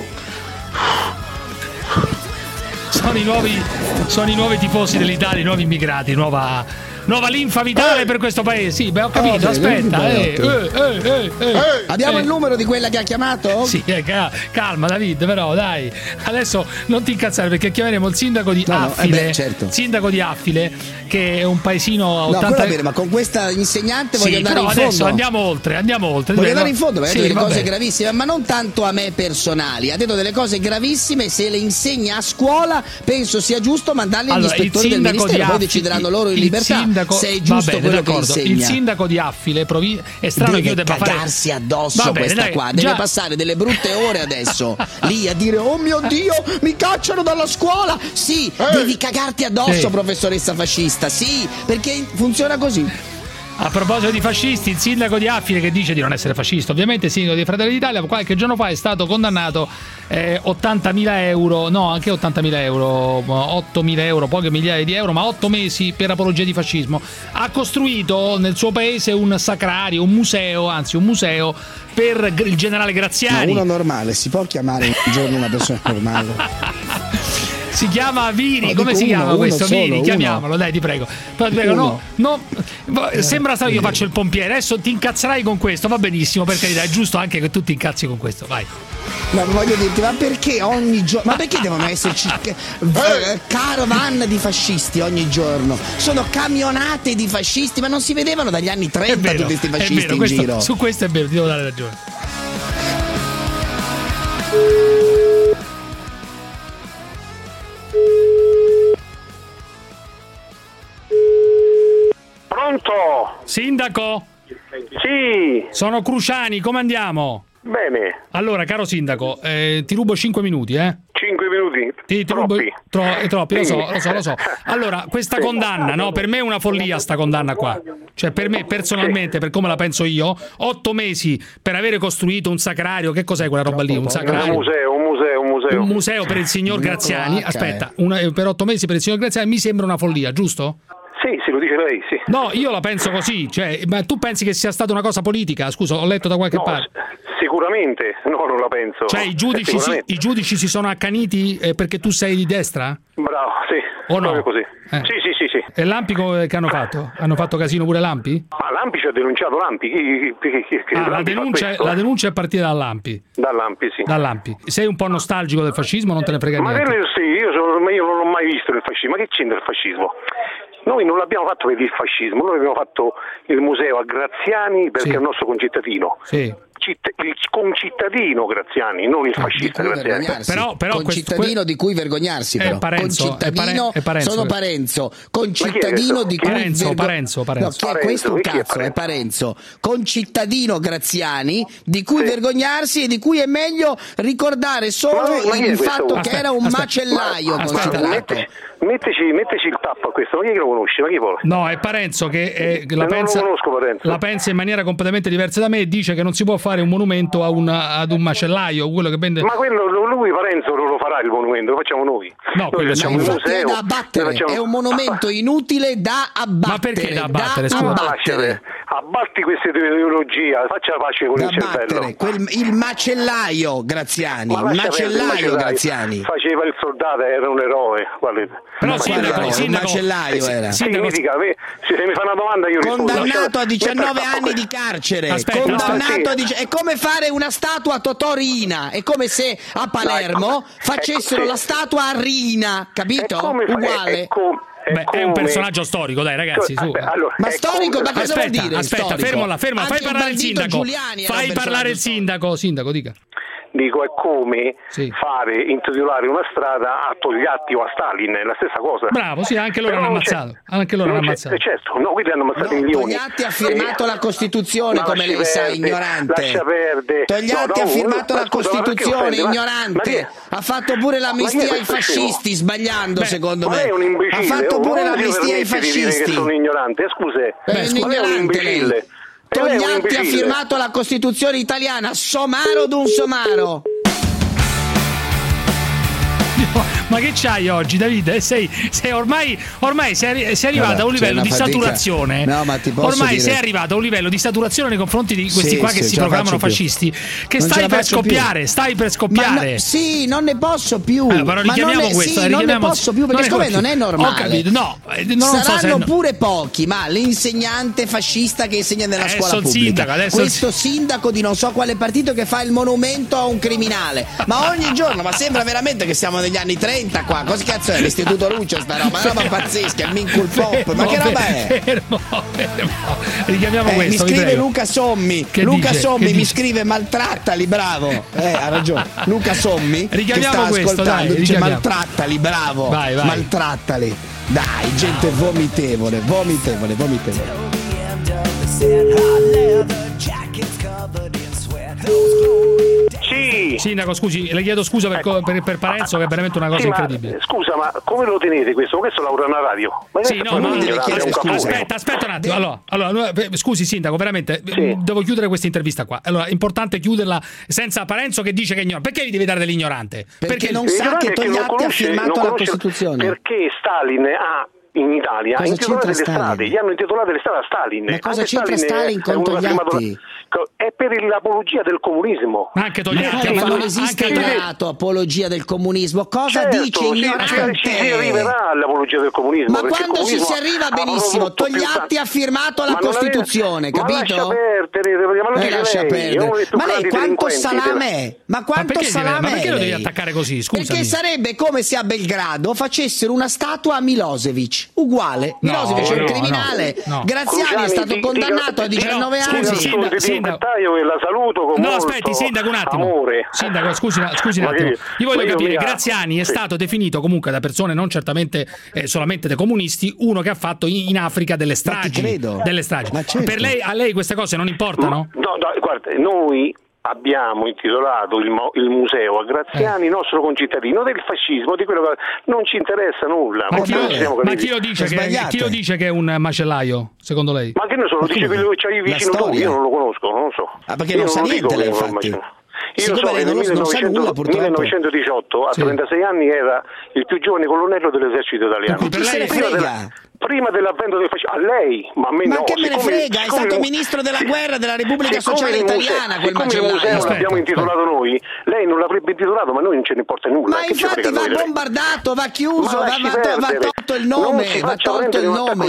Sono i nuovi tifosi dell'Italia, i nuovi immigrati, nuova linfa vitale per questo paese. Sì, beh, ho capito, aspetta. Abbiamo il numero di quella che ha chiamato? Sì, calma David, però dai. Adesso non ti incazzare perché chiameremo il sindaco di Affile. Certo. Sindaco di Affile, che è un paesino a 80. No, va bene, ma con questa insegnante voglio andare in fondo. Adesso andiamo oltre. Voglio andare in fondo, perché ha detto delle cose gravissime, ma non tanto a me personali. Ha detto delle cose gravissime, se le insegna a scuola penso sia giusto mandarli agli ispettori del ministero, poi decideranno loro in libertà. Se è giusto quello che insegna. Il sindaco di Affile è strano che io debba cagarsi addosso questa qua, deve passare delle brutte ore adesso lì a dire oh mio Dio mi cacciano dalla scuola. Sì, devi cagarti addosso, professoressa fascista, sì, perché funziona così. A proposito di fascisti, il sindaco di Affile, che dice di non essere fascista, ovviamente il sindaco di Fratelli d'Italia, qualche giorno fa è stato condannato 80.000 euro, no, anche 80.000 euro, 8.000 euro, poche migliaia di euro, ma 8 mesi per apologia di fascismo. Ha costruito nel suo paese un sacrario, un museo per il generale Graziani. Ma uno normale, si può chiamare un giorno una persona normale? Si chiama Viri, come si chiama questo? Viri, chiamiamolo, dai, ti prego. No, sembra che io faccio il pompiere, adesso ti incazzerai con questo, va benissimo, per carità, è giusto anche che tu ti incazzi con questo, vai. No, voglio dirti, ma perché ogni giorno? Ma perché devono esserci caravan di fascisti ogni giorno? Sono camionate di fascisti, ma non si vedevano dagli anni 30 tutti questi fascisti in giro. Su questo è vero, ti devo dare ragione. Pronto? Sindaco? Sì. Sono Cruciani, come andiamo? Bene. Allora, caro sindaco, ti rubo 5 minuti, 5 minuti? Ti troppi. Troppi, lo so. Allora, questa condanna, no? Per me è una follia sta condanna qua. Cioè, per me, personalmente, per come la penso io, 8 mesi per avere costruito un sacrario, che cos'è quella roba lì? Un sacrario? Un museo per il signor Graziani. Aspetta, per 8 mesi per il signor Graziani mi sembra una follia, giusto? Sì, se lo dice lei, sì. No, io la penso così, cioè, ma tu pensi che sia stata una cosa politica? Scusa, ho letto da qualche parte. Sicuramente, no, non la penso. Cioè, i giudici si sono accaniti perché tu sei di destra? Bravo, sì. O no? Così. Sì. E Lampi che hanno fatto? Hanno fatto casino pure Lampi? Ma Lampi ci ha denunciato Lampi. La denuncia è partita da Lampi. Da Lampi, sì. Da Lampi. Sei un po' nostalgico del fascismo, non te ne frega niente? Ma sì, io non l'ho mai visto il fascismo. Ma che c'entra il fascismo? Noi non l'abbiamo fatto per il fascismo, noi abbiamo fatto il museo a Graziani perché è il nostro concittadino. Sì. Il concittadino Graziani, non il fascista Graziani. Però concittadino di cui vergognarsi, però. Concittadino sono Parenzo. Concittadino di cui Parenzo. No, che è questo un cazzo, è Parenzo. Concittadino Graziani di cui vergognarsi e di cui è meglio ricordare solo il fatto che era un macellaio considerato. Metteci il tappo a questo, ma chi lo conosce? Ma chi vuole? No, è Parenzo che la pensa in maniera completamente diversa da me e dice che non si può fare un monumento ad un macellaio, quello che vende. Ma quello lui Parenzo non lo farà il monumento, lo facciamo noi. No, quello facciamo il museo. È da abbattere, è un monumento inutile da abbattere. Ma perché da abbattere? Abbatti questa ideologia, faccia la pace con il cervello. Il macellaio Graziani, Graziani. Faceva il soldato, era un eroe. Però sindaco, macellaio era. Sindaco, se mi fa una domanda io rispondo. Condannato a 19 anni di carcere. È come fare una statua a Totò Riina. È come se a Palermo facessero la statua a Riina, capito? Uguale. È un personaggio storico, dai ragazzi, su. Ma storico, ma cosa vuol dire? Aspetta, fermola, fai parlare il sindaco. Fai parlare il sindaco, dica. Dico, è come fare, intitolare una strada a Togliatti o a Stalin, è la stessa cosa. Bravo, sì, anche loro hanno ammazzato. Anche loro hanno ammazzato. Certo, no, quelli hanno ammazzato milioni. Togliatti ha firmato la Costituzione, come lei sa, ignorante. Lascia perdere. Togliatti ha firmato la Costituzione, ignorante. Ha fatto pure l'amnistia ai fascisti, sbagliando secondo me. Ha fatto pure l'amnistia ai fascisti. Che sono ignorante, scusa. È un ignorante lei. Togliatti ha firmato la Costituzione italiana, somaro d'un somaro. Ma che c'hai oggi, Davide? Sei ormai sei arrivato a un livello di saturazione. No, ma ti posso ormai dire... sei arrivato a un livello di saturazione nei confronti di questi qua che si proclamano fascisti. Che stai per scoppiare, sì, non ne posso più. Però richiamiamo questo. Sì, non ne posso più, perché secondo me non è normale. Ho capito, no. Saranno pure pochi, ma l'insegnante fascista che insegna nella scuola pubblica, questo sindaco di non so quale partito che fa il monumento a un criminale, ma ogni giorno, ma sembra veramente che siamo negli anni 30 qua. Cosa cazzo è l'Istituto Lucio sta roba? Una roba pazzesca, il Mincul Pop, ma che roba è? Fermo. Richiamiamo questo. Mi scrive Luca Sommi. Luca Sommi mi scrive maltrattali, bravo. Ha ragione. Luca Sommi richiamiamo che sta questo, ascoltando, dai, dice maltrattali, bravo. Vai. Maltrattali. Dai, gente vomitevole. Sì. Sindaco, scusi, le chiedo scusa per Parenzo, che è veramente una cosa incredibile. Scusa, ma come lo tenete questo? Questo lavora una radio. Ma aspetta un attimo. Allora, scusi Sindaco, veramente devo chiudere questa intervista qua. Allora, è importante chiuderla senza Parenzo che dice che ignora. Perché gli deve dare dell'ignorante? Perché non sa che Togliatti ha firmato la Costituzione. Perché Stalin ha in Italia intitolate le strade, gli hanno intitolato le strade a Stalin. Ma cosa c'entra Stalin con Togliatti? È per l'apologia del comunismo. Ma anche Togliatti ma non esiste il reato apologia del comunismo. Cosa dice ignorante? Si arriverà all'apologia del comunismo. Ma quando ci si arriva benissimo, Togliatti ha firmato la Costituzione, capito? Lascia perdere. Ma lei quanto salame è? Ma quanto salame è? Ma perché lo devi attaccare così? Scusami. Perché sarebbe come se a Belgrado facessero una statua a Milosevic. Uguale. Milosevic è un criminale. Graziani è stato condannato a 19 anni. E la saluto con aspetti, Sindaco, un attimo. Amore. Sindaco, scusi un attimo. Io voglio capire, Graziani è stato definito comunque da persone non certamente solamente dei comunisti, uno che ha fatto in Africa delle stragi. Certo. Per lei, a lei queste cose non importano? No, guarda, noi abbiamo intitolato il museo a Graziani, nostro concittadino, del fascismo, di quello che non ci interessa nulla. Ma chi lo dice che è un macellaio, secondo lei? Ma che ne so, lo dice quello che c'hai vicino tu, io non lo conosco, non lo so. Perché non sa niente lei, infatti. Io so che nel 1918, a 36 anni, era il più giovane colonnello dell'esercito italiano. Chi se ne frega? Prima dell'avvento del fascismo, a lei, ma a me no. Ma che me ne frega, è stato ministro della guerra della Repubblica Sociale Italiana quel macellaio. Il museo l'abbiamo intitolato noi, lei non l'avrebbe intitolato, ma noi non ce ne importa nulla. Ma infatti va bombardato, va chiuso, va tolto il nome, va tolto il nome.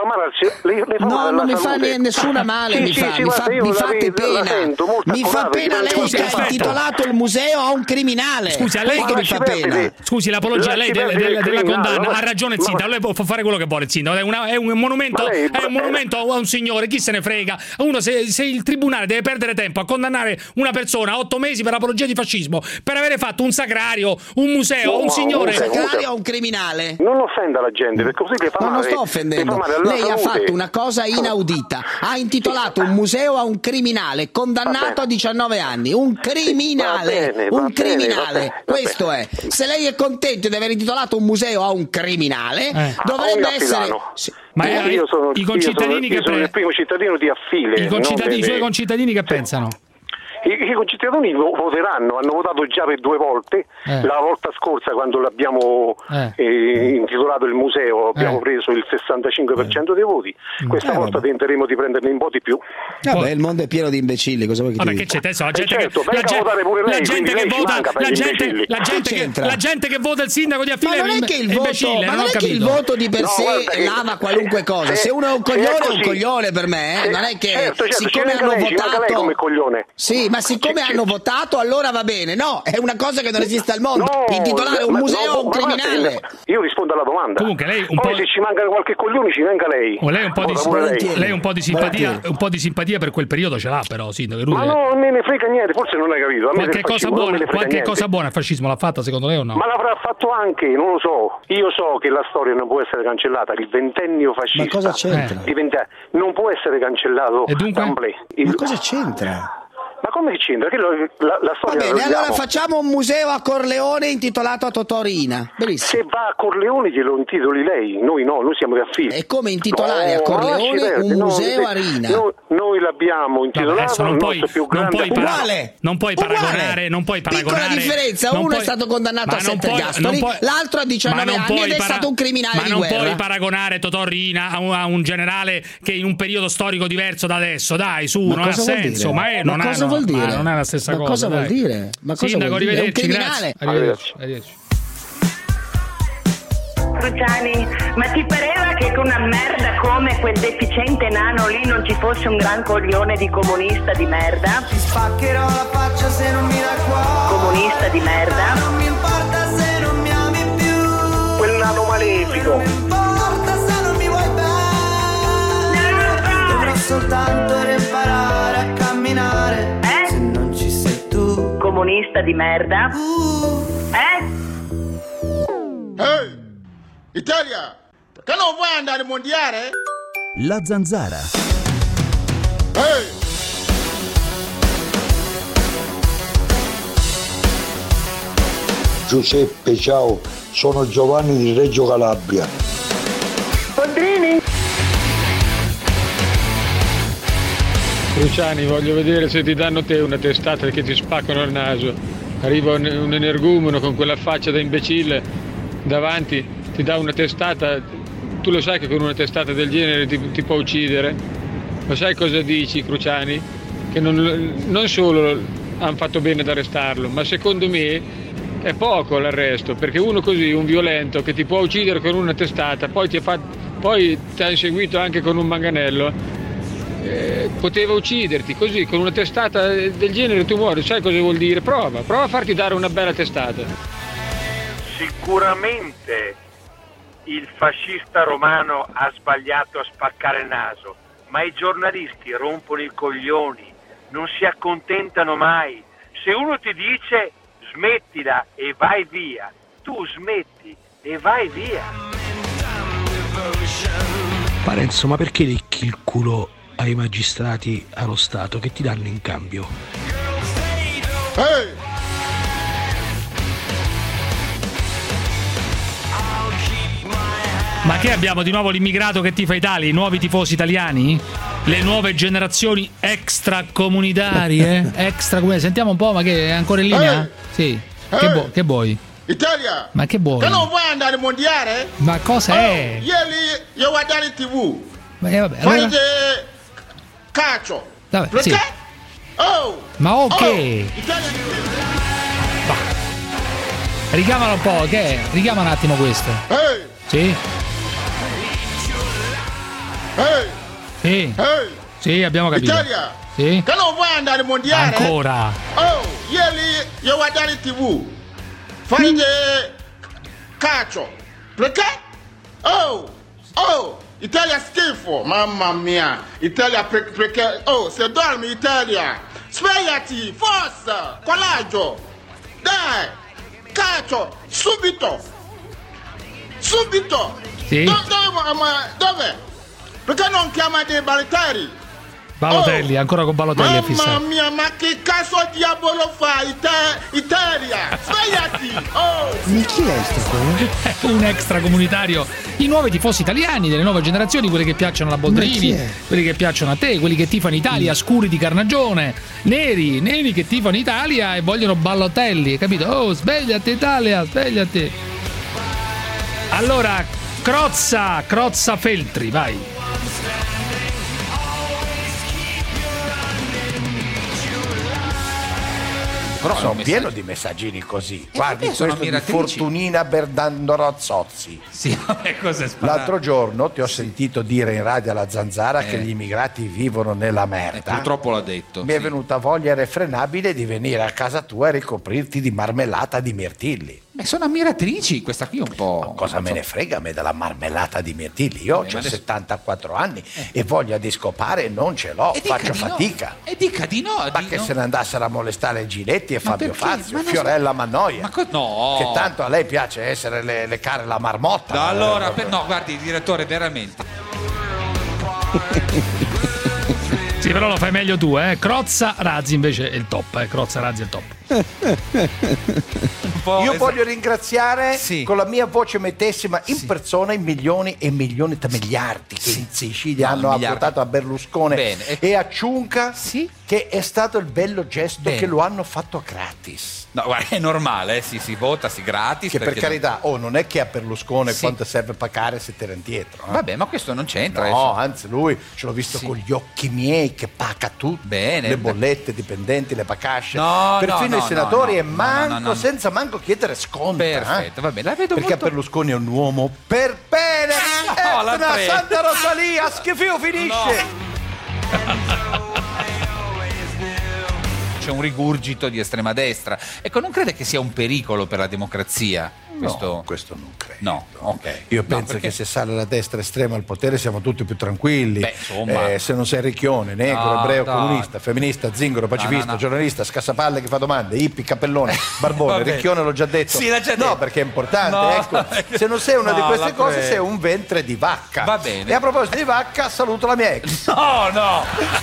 No, non mi fa nessuna male, mi fate pena. Mi fa pena lei che ha intitolato il museo a un criminale. Scusi, a lei che mi fa pena. Scusi, l'apologia lei della condanna, ha ragione Sindaco, lei può fare quello che vuole. È un monumento a un signore, chi se ne frega. Uno, se il tribunale deve perdere tempo a condannare una persona a 8 mesi per apologia di fascismo, per avere fatto un sacrario, un museo, un signore, un sacrario a un criminale, non offenda la gente, perché così che fa male. Non sto offendendo, lei ha fatto una cosa inaudita, ha intitolato un museo a un criminale condannato a 19 anni, un criminale, questo è. Se lei è contento di aver intitolato un museo a un criminale, dovrebbe essere. Ma io sono il primo cittadino di Affile. I suoi concittadini che pensano? I concittadini voteranno, hanno votato già per 2 volte. La volta scorsa, quando l'abbiamo intitolato il museo, abbiamo preso il 65% dei voti. Questa volta tenteremo di prenderne un po' di più. Vabbè, il mondo è pieno di imbecilli, cosa vuoi che ti dica? Che c'è adesso? La gente che vota il sindaco di Affile. Ma non è che il voto di per sé lava qualunque cosa. Se uno è un coglione, è un coglione per me. Non è che siccome hanno votato come coglione. Sì, ma siccome hanno votato allora va bene. No, è una cosa che non esiste al mondo. Intitolare un museo a un criminale. Io rispondo alla domanda. Comunque lei Poi se ci manca qualche coglione ci venga lei. Lei un po' di simpatia per quel periodo ce l'ha, però, sindaco. Ma no, me ne frega niente, forse non hai capito. Qualche cosa buona il fascismo l'ha fatta, secondo lei o no? Ma l'avrà fatto anche, non lo so. Io so che la storia non può essere cancellata, il ventennio fascista. Ma cosa c'entra? Non può essere cancellato. E dunque? Ma cosa c'entra? Ma come c'entra? Che la storia. Va bene, allora facciamo un museo a Corleone intitolato a Totò Riina. Benissimo. Se va a Corleone glielo intitoli lei, noi no, noi siamo da figli. E come intitolare a Corleone un museo a Riina? Noi l'abbiamo intitolato. Non puoi paragonare. Piccola differenza, uno è stato condannato a 7 ergastoli, l'altro a 19 anni ed è stato un criminale di guerra. Ma non puoi paragonare Totò Riina a un generale che in un periodo storico diverso da adesso, dai, non ha senso. Cosa vuol dire? Non è la stessa cosa. Ma cosa vuol dire? Sindaco, arrivederci, grazie. Arrivederci. Cruciani, ma ti pareva che con una merda come quel deficiente nano lì non ci fosse un gran coglione di comunista di merda? Ti spaccherò la faccia se non mi dai qua. Comunista di merda? Non mi importa se non mi ami più. Quel nano malefico. Non mi importa se non mi vuoi bene. Dovrò soltanto imparare a camminare. Se non ci sei tu. Comunista di merda? Ehi! Italia! Perché non vuoi andare al mondiale? La Zanzara. Ehi! Giuseppe, ciao, sono Giovanni di Reggio Calabria. Poldrini? Cruciani, voglio vedere se ti danno te una testata che ti spaccano il naso. Arriva un energumeno con quella faccia da imbecille davanti, ti dà una testata. Tu lo sai che con una testata del genere ti può uccidere? Lo sai cosa dici, Cruciani? Che non solo hanno fatto bene ad arrestarlo, ma secondo me è poco l'arresto, perché uno così, un violento che ti può uccidere con una testata, poi ti ha inseguito anche con un manganello, poteva ucciderti così, con una testata del genere tu muori. Sai cosa vuol dire? Prova a farti dare una bella testata. Sicuramente il fascista romano ha sbagliato a spaccare il naso, ma i giornalisti rompono i coglioni, non si accontentano mai. Se uno ti dice smettila e vai via, tu smetti e vai via. Parenzo, ma perché lecchi il culo ai magistrati, allo Stato? Che ti danno in cambio? Ehi! Ma che abbiamo di nuovo l'immigrato che tifa Italia, i nuovi tifosi italiani? Le nuove generazioni extracomunitarie? Sentiamo un po', ma che è ancora in linea? Sì. Che vuoi? Italia! Ma che vuoi? Che non vuoi andare al mondiale? Ma cosa è? Ieri io guardare in TV. Vabbè, allora... calcio. Vabbè, perché? Sì. Ma ok. Italia... Richiamalo un po', che è? Richiama un attimo questo. Sì. Sì, abbiamo capito. Italia! Sì. Che non vuoi andare al mondiale? Ancora. Ieri io guardare in TV. Fai calcio. Perché? Italia schifo. Mamma mia. Italia perché? Se dormi Italia. Svegliati, forza, coraggio. Dai. Calcio, subito. Sì. Dove? Perché non chiamate Balotelli? Balotelli, ancora con Balotelli è fissato. Mamma mia, ma che cazzo diavolo fai? Italia, svegliati! Ma chi è sto? Un extracomunitario. I nuovi tifosi italiani delle nuove generazioni, quelli che piacciono alla Boldrini, quelli che piacciono a te, quelli che tifano Italia, scuri di carnagione, neri che tifano Italia e vogliono Balotelli, capito? Svegliati Italia, svegliati. Allora, Crozza Feltri, vai. però sono pieno di messaggini così. Guardi, sono questo di ammiratrici. Fortunina Berdandorazzozzi. Sì, vabbè, cosa è sparato? L'altro giorno ti ho sentito dire in radio alla Zanzara che gli immigrati vivono nella merda. Purtroppo l'ha detto. Mi è venuta voglia irrefrenabile di venire a casa tua e ricoprirti di marmellata di mirtilli. Beh, sono ammiratrici, questa qui è un po'. Ma cosa me ne frega a me della marmellata di mirtilli? Io ho 74 anni e voglia di scopare non ce l'ho, faccio fatica. E dica di no. Ma che se ne andassero a molestare Giletti e Fabio perché? Fazio, Ma non Fiorella Mannoia. No. Che tanto a lei piace essere le care la marmotta. Allora, no, guardi, direttore, veramente. Sì, però lo fai meglio tu, Crozza Razzi invece è il top, Crozza Razzi è il top. Io voglio ringraziare con la mia voce metessima in persona i milioni e milioni di miliardi che in Sicilia hanno apportato a Berlusconi e a Ciunca, che è stato il bello gesto che lo hanno fatto gratis. No, guarda, è normale, si vota, gratis. Che per carità, non è che a Berlusconi quanto serve pagare se te ne dietro. Vabbè, ma questo non c'entra. No, anzi lui ce l'ho visto con gli occhi miei che paga tutto. Le bollette, i dipendenti, le pacasce. Perfino i senatori e manco senza manco chiedere sconto. Perfetto, vabbè, la vedo perché molto... Berlusconi è un uomo per bene. Una Santa Rosalia, schifio finisce. C'è un rigurgito di estrema destra. Ecco, non crede che sia un pericolo per la democrazia? No, questo non credo. No, ok. Io penso che se sale la destra estrema al potere siamo tutti più tranquilli. Beh, insomma. Se non sei ricchione, negro, ebreo, comunista, femminista, zingaro, pacifista, giornalista, scassapalle che fa domande, hippie, cappellone, barbone, ricchione l'ho già detto. Sì, l'ha già detto. No, perché è importante. Ecco. Se non sei una di queste cose sei un ventre di vacca. Va bene. E a proposito di vacca, saluto la mia ex. No.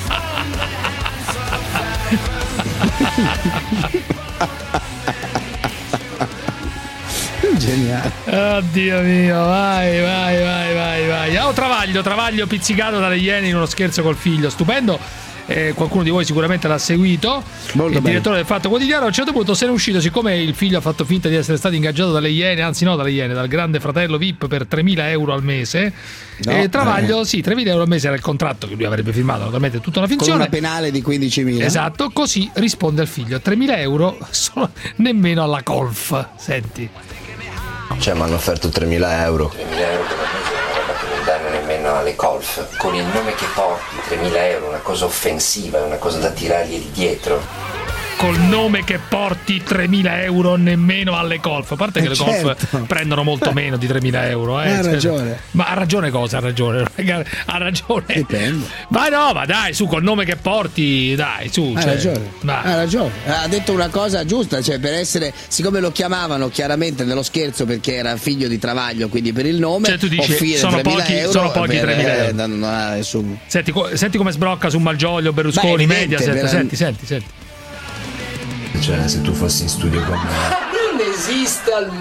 Geniale. Oddio mio, vai. Travaglio pizzicato dalle Iene in uno scherzo col figlio, stupendo. Qualcuno di voi sicuramente l'ha seguito. Molto il direttore del Fatto Quotidiano a un certo punto se n'è uscito, siccome il figlio ha fatto finta di essere stato ingaggiato dalle Iene, anzi no dalle Iene, dal grande fratello VIP per 3.000 euro al mese. Travaglio, 3.000 euro al mese era il contratto che lui avrebbe firmato, naturalmente è tutta una finzione. Con una penale di 15.000. Esatto, così risponde al figlio: 3.000 euro sono nemmeno alla golf. Senti. Cioè mi hanno offerto 3.000 euro. 3.000 euro per un mese è una roba che non danno nemmeno alle golf. Con il nome che porti, 3.000 euro, una cosa offensiva, è una cosa da tirargli dietro. Col nome che porti 3.000 euro nemmeno alle golf. A parte che le golf prendono molto meno di 3.000 euro. Ha ragione. Ma ha ragione cosa? Ha ragione. Dipende. Ma dai, su, col nome che porti, dai, su. Ha ragione. Ha detto una cosa giusta, cioè per essere, siccome lo chiamavano chiaramente nello scherzo perché era figlio di Travaglio, quindi per il nome, cioè tu dici sono pochi 3.000 euro. Senti come sbrocca su Malgioglio, Berlusconi, Mediaset. Senti. Cioè, se tu fossi in studio con me. Non esiste al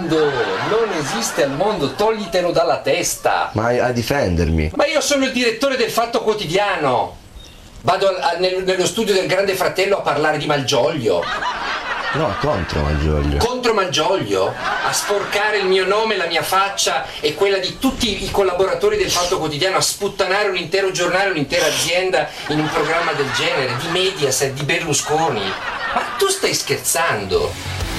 mondo, toglitelo dalla testa. Ma a difendermi. Ma io sono il direttore del Fatto Quotidiano. Vado nello studio del Grande Fratello a parlare di Malgioglio. No, contro Malgioglio. Contro Malgioglio? A sporcare il mio nome, la mia faccia e quella di tutti i collaboratori del Fatto Quotidiano, a sputtanare un intero giornale, un'intera azienda in un programma del genere, di Mediaset, di Berlusconi. Ma tu stai scherzando?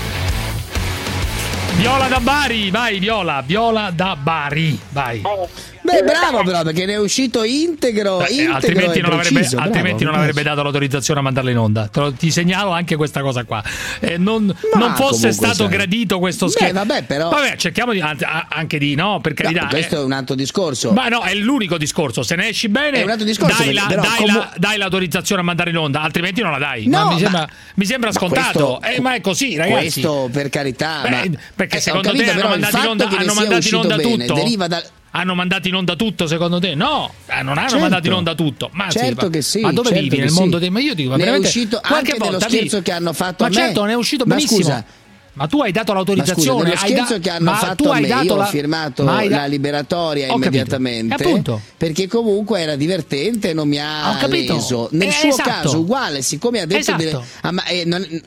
Viola da Bari, vai Viola da Bari, vai. Beh, bravo però, perché ne è uscito integro altrimenti non preciso, non avrebbe dato l'autorizzazione a mandarla in onda. Ti segnalo anche questa cosa qua. Non fosse stato gradito questo scherzo. Vabbè, però. Vabbè, cerchiamo anche di no, per carità. Questo è un altro discorso. Ma no, è l'unico discorso. Se ne esci bene, è un altro discorso, dai l'autorizzazione a mandare in onda, altrimenti non la dai. No, mi sembra scontato. Ma è così, ragazzi. Questo per carità. Perché secondo te hanno mandato in onda tutto? Deriva da. Hanno mandato in onda tutto secondo te? No, non hanno mandato in onda tutto. Ma che sì. Ma dove vivi nel mondo dei? Ma io dico, ne è uscito anche nello scherzo che hanno fatto a me. Ma certo, ne è uscito benissimo. Scusa, ma tu hai dato l'autorizzazione. Nello scherzo che hanno fatto a me, io ho firmato la liberatoria immediatamente. Appunto. Perché comunque era divertente e non mi ha leso. Nel suo caso uguale, siccome ha detto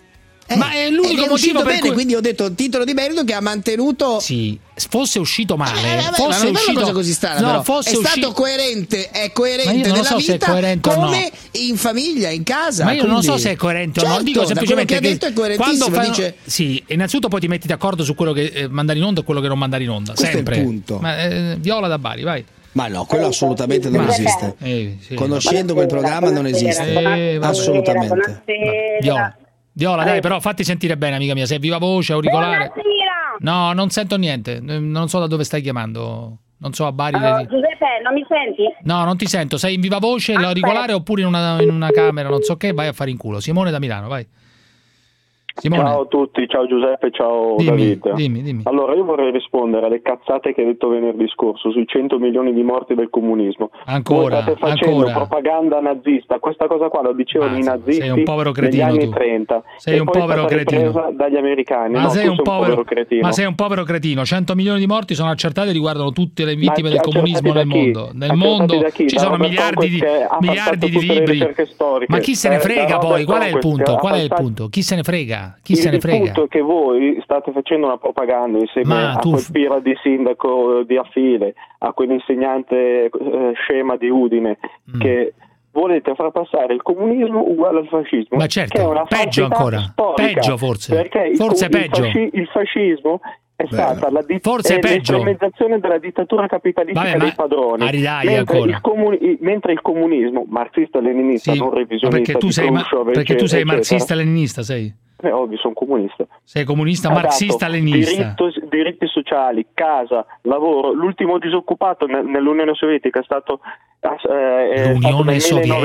Ma è l'unico motivo per cui... quindi ho detto titolo di merito che ha mantenuto. Sì, fosse uscito male, fosse uscito, cosa così strana, no, però. È stato coerente, è coerente nella vita come in famiglia, in casa. Ma io non so se è coerente o no, dico semplicemente che ha detto è coerentissimo, dice... Sì, innanzitutto poi ti metti d'accordo su quello che mandare in onda e quello che non mandare in onda, questo sempre. È il punto. Ma, Viola da Bari, vai. Ma no, quello assolutamente non esiste. Sì. Conoscendo quel programma non esiste. Assolutamente. Viola, dai, però fatti sentire bene, amica mia. Sei viva voce, auricolare. No, non sento niente. Non so da dove stai chiamando. Non so a Bari. Giuseppe, non mi senti? No, non ti sento. Sei in viva voce, l'auricolare oppure in una camera, non so che. Vai a fare in culo. Simone da Milano, vai. Simone. Ciao a tutti, ciao Giuseppe, ciao David. Dimmi. Allora io vorrei rispondere alle cazzate che hai detto venerdì scorso sui 100 milioni di morti del comunismo. Ancora, voi state facendo propaganda nazista, questa cosa qua lo dicevano i nazisti sei un povero cretino, negli anni 30 sei un povero cretino dagli americani. Ma no, sei un povero cretino. Ma sei un povero cretino. 100 milioni di morti sono accertati e riguardano tutte le vittime del comunismo nel mondo. Nel mondo ci sono miliardi di libri. Storiche. Ma chi se ne frega poi? Qual è il punto? Chi se ne frega? Il punto è che voi state facendo una propaganda insieme a quel pira di sindaco di Affile, a quell'insegnante scema di Udine, che volete far passare il comunismo uguale al fascismo. Ma certo, che è una peggio ancora, storica, peggio forse. Perché forse peggio. Il fascismo è stata l'estremizzazione della dittatura capitalistica dei padroni, mentre il comunismo marxista-leninista, non revisionista, perché tu sei marxista-leninista, sei? Ovvio, sono comunista. Sei comunista marxista-leninista. Diritti sociali, casa, lavoro. L'ultimo disoccupato nell'Unione Sovietica è stato l'Unione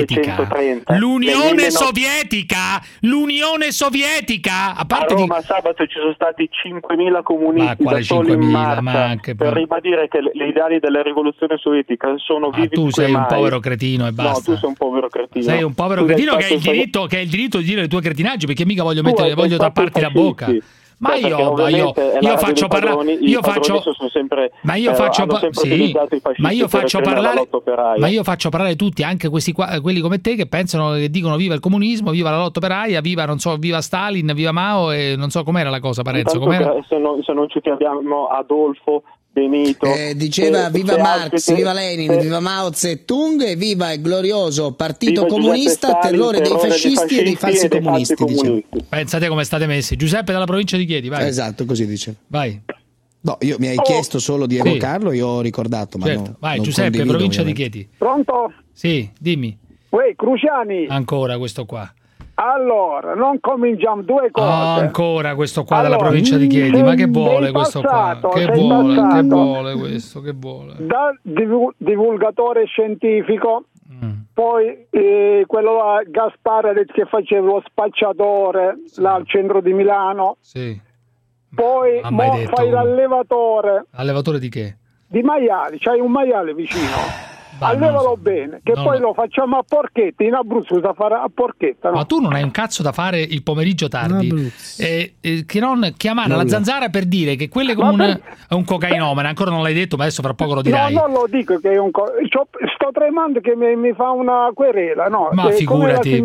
Sovietica. A parte a Roma sabato ci sono stati 5.000 comunisti da soli in marcia per ribadire che gli ideali della rivoluzione sovietica sono vivi. Tu sei un povero cretino e basta. No, tu sei un povero cretino. Sei un povero cretino che ha il diritto di dire le tue cretinaggi, perché mica voglio tapparti la bocca. Ma io faccio parlare, io faccio parlare tutti, anche questi qua, quelli come te che pensano, che dicono viva il comunismo, viva la lotta operaia, viva Stalin, viva Mao e non so com'era la cosa, Parenzo, com'era? Se non ci chiamiamo Adolfo, Benito, diceva viva Marx, viva Lenin, viva Mao Zedong e viva il glorioso partito comunista, Stalin, terrore dei fascisti e dei falsi comunisti. Pensate come state messi. Giuseppe dalla provincia di Chieti, vai. Esatto, così dice. Vai. No, io mi hai chiesto solo di evocarlo, io ho ricordato, ma certo. Vai Giuseppe, provincia di Chieti. Pronto? Sì, dimmi. Uè, Cruciani. Ancora questo qua. Allora, non cominciamo due cose. Ancora questo qua della provincia di Chieti, ma che vuole questo qua? Che vuole questo? Che vuole? Da divulgatore scientifico, poi quello là, Gaspare ha detto che faceva lo spacciatore là al centro di Milano. Sì. Poi fai l'allevatore. Allevatore di che? Di maiali, c'hai un maiale vicino. Allevalo bene, che poi lo facciamo a Porchetta, in Abruzzo da fare a Porchetta, no? Ma tu non hai un cazzo da fare il pomeriggio tardi, che non chiamare la Zanzara per dire che quello è un cocainomane. Ancora non l'hai detto, ma adesso fra poco lo dirai. No, non lo dico che è un sto tremando che mi fa una querela, no? Ma figurati,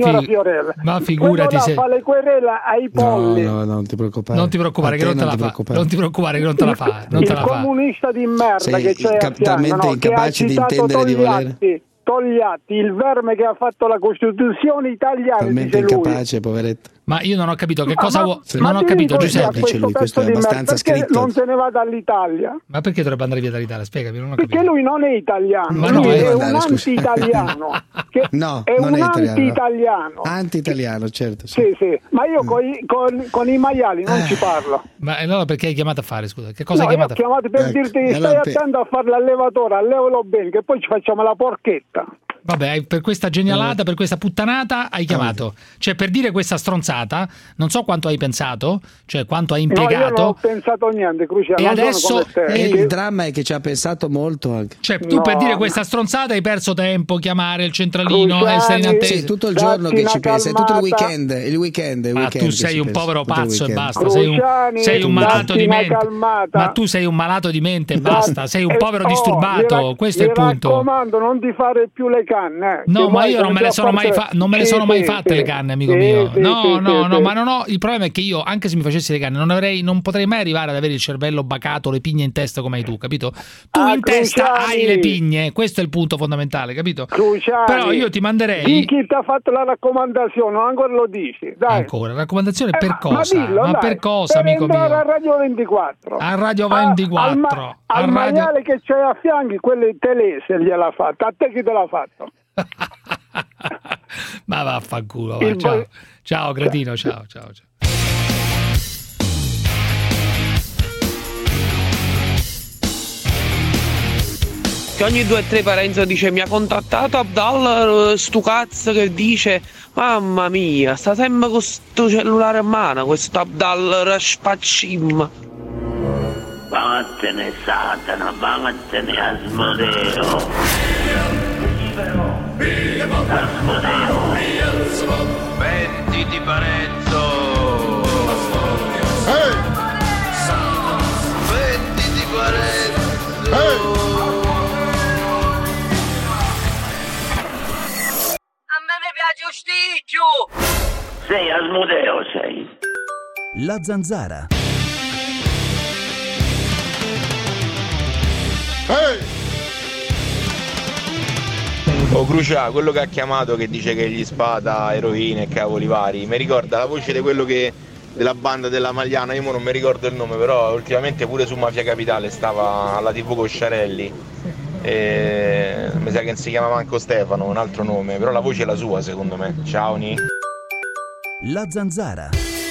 ma figurati se fa le querele ai polli. No, non ti preoccupare. Non ti preoccupare che non te la fa. Non ti preoccupare che non te la fa. Il comunista di merda che c'è talmente incapace di intendere di volere. Togliatti, il verme che ha fatto la Costituzione italiana. Talmente incapace, poveretto. Ma io non ho capito che cosa vuoi. Non ho capito, Giuseppe. Questo è abbastanza scritto. Non se ne va dall'Italia. Ma perché dovrebbe andare via dall'Italia? Spiegami, non ho capito. Perché lui non è italiano, ma lui è un anti-italiano. No, è non un è anti-italiano. Anti-italiano, certo. Sì. Ma io con i maiali non ci parlo. Ma allora perché hai chiamato a fare, scusa? Che cosa hai chiamato a fare? Ho chiamato per dirti stai attento a fare l'allevatore, allevalo bene, che poi ci facciamo la porchetta. Vabbè, per questa genialata, per questa puttanata hai chiamato. Cioè, per dire questa stronzata, non so quanto hai pensato, cioè quanto hai impiegato. No, io non ho pensato niente, Cruciano. E adesso il dramma è che ci ha pensato molto anche. Cioè, tu per dire questa stronzata hai perso tempo, chiamare il centralino, Cruciani, essere in attesa. Sì, tutto il giorno che ci pensa, è tutto il weekend. Ma tu sei un povero pazzo e basta. Sei un malato di mente. Ma tu sei un malato di mente e basta. Sei un povero disturbato. Questo è il punto. Mi raccomando, non ti fare più le canne. No, ma io non me le sono mai fatte le canne, amico mio. No, ma non ho. Il problema è che io, anche se mi facessi le canne, non potrei mai arrivare ad avere il cervello bacato, le pigne in testa come hai tu, capito? Tu in testa hai le pigne, questo è il punto fondamentale, capito? Cruciani, però io ti manderei. Di chi ti ha fatto la raccomandazione, ancora lo dici, dai. Ancora, raccomandazione per cosa? Ma, dillo, per cosa, per amico mio? A Radio 24. A Radio 24. Al maiale che c'hai a fianchi, quelle telese gliel'ha fatta. A te chi te l'ha fatto? Ma vaffanculo, va. Ciao cretino, ciao. Che ogni 2 o 3 Parenzo dice mi ha contattato Abdal, stu cazzo che dice mamma mia, sta sempre con sto cellulare in mano, questo Abdal Raspaccim. Vattene Satana, vattene Asmodeo. Asmodeo. Venditi Parenzo. Venditi Parenzo. A me mi piace un sticchio. Sei Asmodeo, sei. La Zanzara. Oh Crucia, quello che ha chiamato che dice che gli spara eroine e cavoli vari, mi ricorda la voce di quello che della banda della Magliana, io non mi ricordo il nome, però ultimamente pure su Mafia Capitale stava alla TV con Sciarelli. Mi sa che non si chiama manco Stefano, un altro nome, però la voce è la sua secondo me. Ciao Ni. La Zanzara.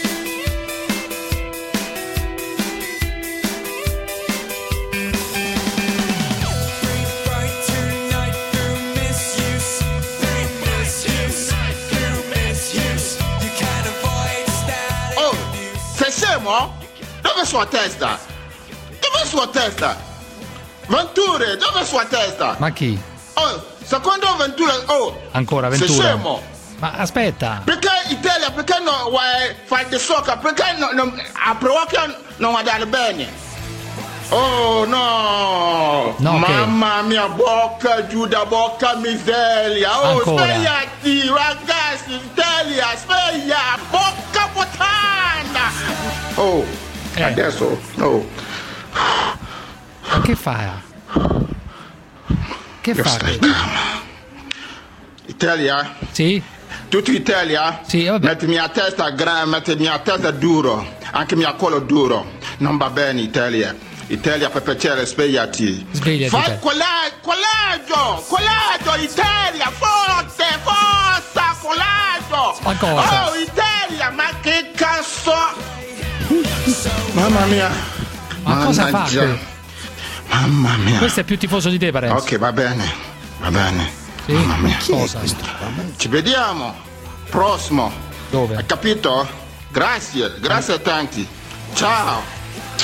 Dove sua testa? Dove sua testa? Venture, dove sua testa? Ma chi? Oh, secondo Venture, ancora Ventura? Sei scemo. Ma aspetta. Perché Italia, perché non vuoi fare di soccer? Perché a provocare non va andare bene? Oh no, mamma mia, bocca giù da bocca miseria. Oh, ancora. Svegliati ragazzi, Italia, sveglia, bocca puttana. Oh, adesso, no. Ma che fa? Che fa? Italia? Sì. Tutta Italia? Sì, vabbè. Metti mia testa metti mia testa duro, anche mia collo duro. Non va bene Italia. Italia per piacere, svegliati. Fai collaggio, Italia, forte, forza, collaggio. Ma cosa? Oh, Italia, ma che cazzo? Mamma mia. Ma cosa fa? Mamma mia. Questo è più tifoso di te, Parenzo. Ok, va bene. Sì? Mamma mia. Cosa? Ci vediamo. Prossimo. Dove? Hai capito? Grazie a tanti. Ciao.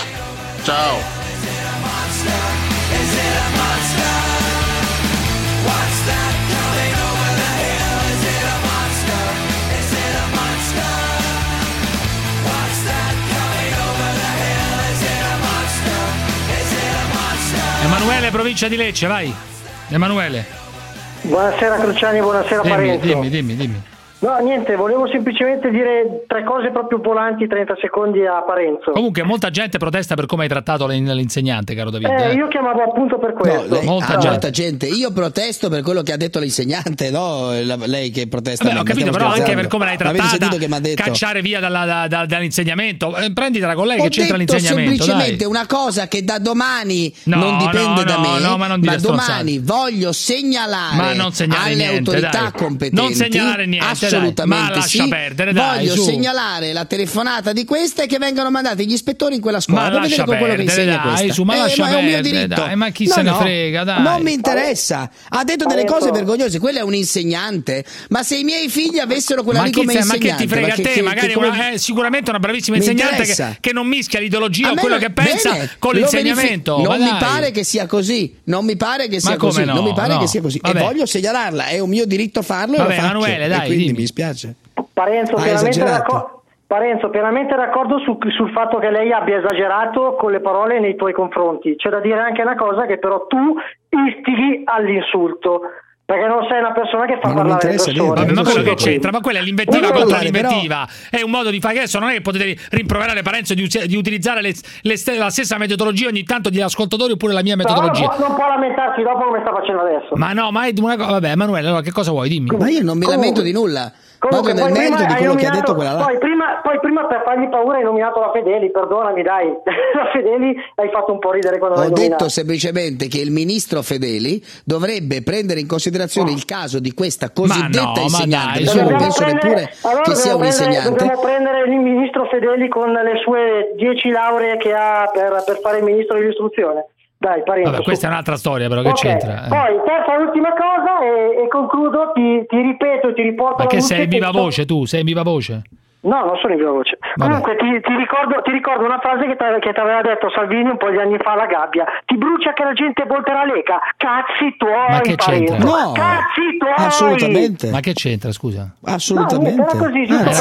Emanuele, provincia di Lecce, vai. Emanuele. Buonasera Cruciani, buonasera Parenzo. Dimmi. No, niente, volevo semplicemente dire 3 cose proprio volanti, 30 secondi a Parenzo. Comunque molta gente protesta per come hai trattato l'insegnante, caro Davide. Io chiamavo appunto per questo. Molta gente. Io protesto per quello che ha detto l'insegnante, no? Lei che protesta. Vabbè, ho capito, però anche per come l'hai trattata, che m'ha detto? Cacciare via dall'insegnamento. Prenditela con lei che c'entra l'insegnamento. Semplicemente una cosa che da domani non dipende da me, ma domani voglio segnalare alle autorità competenti. Non segnalare niente. Assolutamente ma lascia perdere, dai. Voglio segnalare la telefonata di queste e che vengano mandati gli ispettori in quella scuola. Ma lascia con quello che insegna questa. Ma lascia è un mio diritto. Dai, ma chi se ne frega, dai. Non mi interessa. Ha detto delle cose vergognose. Quello è un insegnante. Ma se i miei figli avessero quella lì come insegnante, ma che ti frega a te? Magari è sicuramente una bravissima insegnante che non mischia l'ideologia o quello che pensa con l'insegnamento. Non mi pare che sia così. Non mi pare che sia così. Non mi pare che sia così. E voglio segnalarla. È un mio diritto farlo e lo faccio. Emanuele, dai. Mi spiace. Parenzo, pienamente d'accordo sul fatto che lei abbia esagerato con le parole nei tuoi confronti. C'è da dire anche una cosa, che però tu istighi all'insulto. Perché non sei una persona che fa parlare le persone. Vabbè, ma quello che c'entra? Ma quella è l'invettiva contro l'invettiva. È un modo di fare. Adesso non è che potete rimproverare Parenzo di utilizzare la stessa metodologia ogni tanto degli ascoltatori oppure la mia metodologia. Non può lamentarsi dopo come sta facendo adesso. Ma no, ma è una cosa. Vabbè, Emanuele, allora che cosa vuoi? Dimmi. Ma io non mi lamento di nulla. Vado nel merito di quello che ha detto quella là. Poi prima per fargli paura hai nominato la Fedeli, perdonami dai. La Fedeli hai fatto un po' ridere quando l'hai nominata. Ho detto semplicemente che il ministro Fedeli dovrebbe prendere in considerazione il caso di questa cosiddetta insegnante. Io non penso neppure che sia un insegnante. Dobbiamo prendere il ministro Fedeli con le sue 10 lauree che ha per fare il ministro dell'istruzione. Dai, Parenzo. Vabbè, questa è un'altra storia, però che c'entra? Poi, terza e ultima cosa, e concludo, ti ripeto, ti riporto. Ma che sei in viva voce tu? Sei in viva voce? No, non sono in viva voce. Vabbè. Comunque ti ricordo una frase che ti aveva detto Salvini un po' di anni fa alla gabbia. Ti brucia che la gente volterà l'Lega. Cazzi tuoi, ma che c'entra? No, cazzi tuoi. Assolutamente. Ma che c'entra, scusa? Assolutamente. No, era così,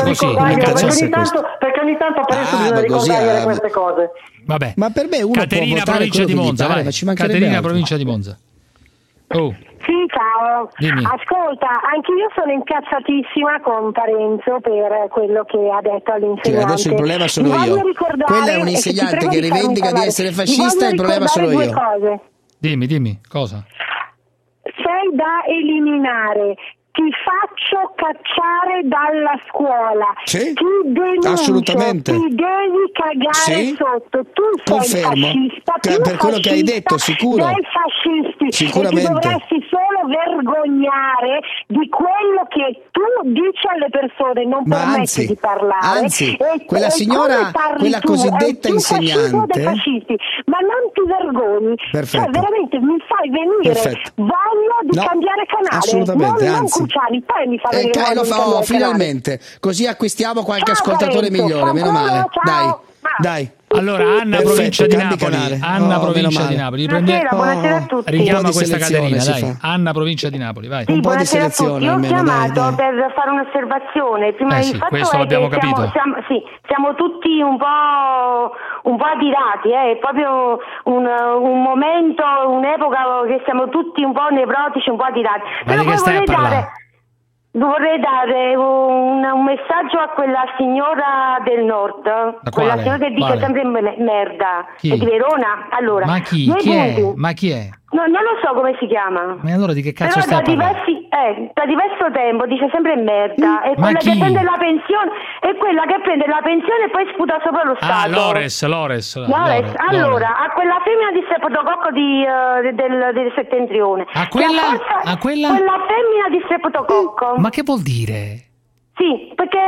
perché ogni tanto penso bisogna ricordare queste cose. Vabbè. Ma per me uno Caterina, può provincia di Monza, vai. Caterina, altro. provincia di Monza. Oh. Sì, ciao. Dimmi. Ascolta, anche io sono incazzatissima con Parenzo per quello che ha detto all'insegnante. Adesso il problema sono io. Quella è un insegnante che rivendica di essere fascista, il problema sono io. Cose. Dimmi, cosa? Sei da eliminare. Ti faccio cacciare dalla scuola. Sì? Ti denuncio, assolutamente. Ti devi cagare sotto. Tu sei fascista. Per quello che hai detto, sicuro. Dei fascisti. Sicuramente. E ti dovresti solo vergognare di quello che tu dici alle persone, non permetti di parlare. Anzi, quella signora, quella cosiddetta insegnante. Fascisti. Ma non ti vergogni. Perfetto. Cioè, veramente mi fai venire voglia di cambiare canale. Assolutamente, anzi. Poi mi fa venire lo fa finalmente, così acquistiamo qualche ascoltatore migliore, meno male. Dai. Allora, Anna, provincia di Napoli. Anna, provincia di Napoli. Buonasera a tutti. Richiama questa Caterina, dai. Anna, provincia di Napoli, vai. Un po' di selezione. Io ho chiamato per fare un'osservazione. Prima sì, questo l'abbiamo capito. Siamo tutti un po' adirati, è proprio un momento, un'epoca che siamo tutti un po' nevrotici, un po' adirati. Ma di che stai a parlare? Vorrei dare un messaggio a quella signora del nord, quella signora che dice sempre merda. Chi? È di Verona. Allora, ma chi? Ma chi è? No, non lo so come si chiama. Ma allora di che cazzo stai parlando? Da diverso tempo dice sempre merda. È quella che prende la pensione, è quella che prende la pensione e poi sputa sopra lo Stato. Lores. Allora, a quella femmina di streptococco del settentrione. A quella? Quella femmina di streptococco. Ma che vuol dire? Sì, perché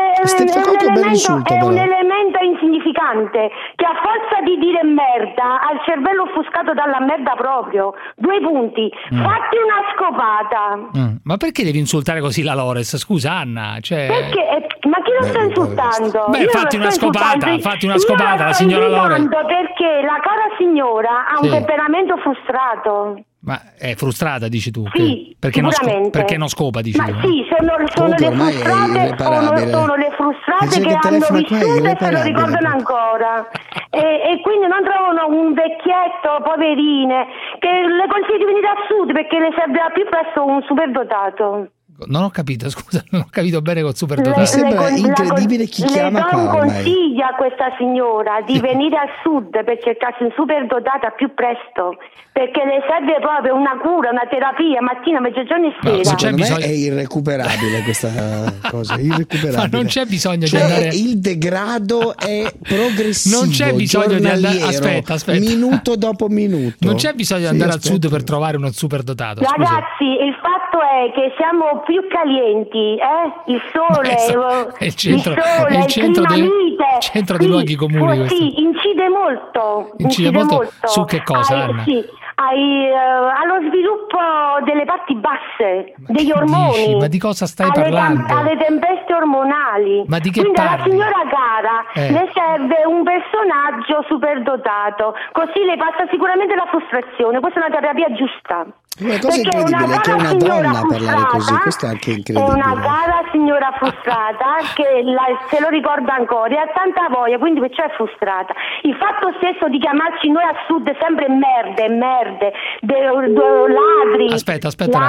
è un elemento insignificante che a forza di dire merda ha il cervello offuscato dalla merda proprio. 2 punti. Fatti una scopata. Ma perché devi insultare così la Lores? Scusa, Anna. Perché? Ma chi lo sta insultando? Fatti una scopata, la signora Lores. Perché la cara signora ha un temperamento frustrato. Ma è frustrata, dici tu? Sì, perché non scopa, dici tu? Sì, sono le frustrate che hanno vissuto e se lo ricordano ancora. E quindi non trovano un vecchietto, poverine, che le consigli di venire a sud perché le serve più presto un superdotato. Non ho capito, scusa, non ho capito bene col superdotato. Mi sembra incredibile chi chiama qua. Le do un consiglio a questa signora di venire al sud per cercarsi un superdotata più presto, perché le serve proprio una cura, una terapia mattina, mezzogiorno e sera. Secondo me è irrecuperabile questa cosa, irrecuperabile. Ma non c'è bisogno di andare. Il degrado è progressivo. Non c'è bisogno di andare. Aspetta. Minuto dopo minuto. Non c'è bisogno di andare al sud per trovare uno superdotato. Ragazzi, il fatto è che siamo più calienti, il sole, è il centro dei luoghi comuni. Sì, incide molto. Su che cosa, Anna? Allo sviluppo delle parti basse, degli ormoni. Ma di cosa stai parlando? Alle tempeste ormonali. Ma di che Quindi parli? alla signora cara le serve un personaggio superdotato, così le passa sicuramente la frustrazione. Questa è una terapia giusta. Una cosa incredibile è che una donna a parlare così, questo è anche incredibile. È una cara signora frustrata che se lo ricorda ancora e ha tanta voglia, quindi perciò è frustrata. Il fatto stesso di chiamarci noi a sud sempre merde, ladri. Aspetta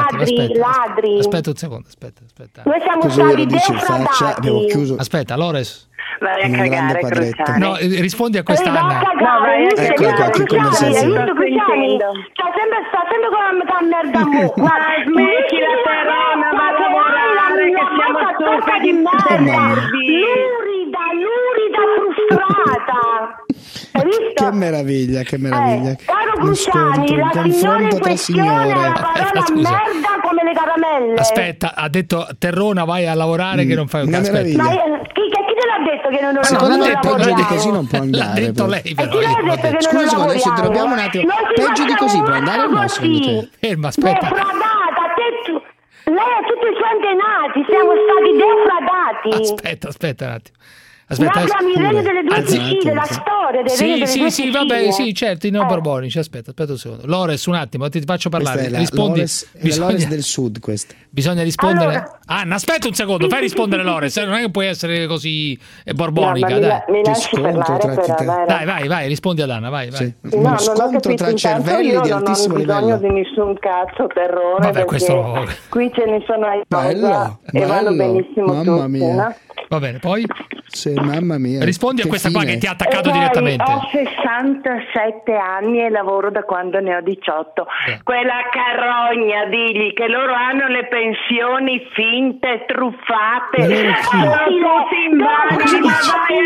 un secondo, aspetta. Noi siamo stati faccia, abbiamo chiuso. Aspetta, Lores. Vai a cagare, Cruciani. No, rispondi a questa Anna. No, vai a cagare, Cruciani. Sta sempre con la merda mu. Smettila Terrona, va a lavorare che siamo stufi di merda. Lurida, frustrata. Hai visto? Che meraviglia. Caro Cruciani, la signora in questione ha parola merda come le caramelle. Aspetta, ha detto Terrona vai a lavorare che non fai un cazzo. Ma chi te l'ha detto che non lo secondo me lavoriamo? peggio di così non può andare. L'ha detto lei però. Scusa, adesso troviamo un attimo. Peggio di così può andare o no secondo te? Ferma, aspetta. Defraudata, lei ha tutti i suoi antenati, siamo stati defraudati. Aspetta un attimo. Abbiamo il regno delle due Sicilie, la storia del regno delle due Sicilie. Sì, vabbè, sì, certo, i neoborbonici. Aspetta un secondo. Lores, un attimo, ti faccio parlare. Rispondi. Lores del Sud, questa. Bisogna rispondere. Anna, aspetta un secondo, fai rispondere Lores. Non è che puoi essere così borbonica. No, dai. Mi lasci parlare. Vai, rispondi ad Anna, vai. Sì. No, non ho scontro tra cervelli di altissimo livello. Non ho bisogno di nessun cazzo terrore. Vabbè, questo... Qui ce ne sono ai bello, e vanno benissimo mamma tutti, mia. no? Va bene, poi? Sì, mamma mia. Rispondi a questa qua che ti ha attaccato poi direttamente. Ho 67 anni e lavoro da quando ne ho 18. Quella carogna, digli che loro hanno le pensioni finte, truffate. Sono tutti in bagno, ma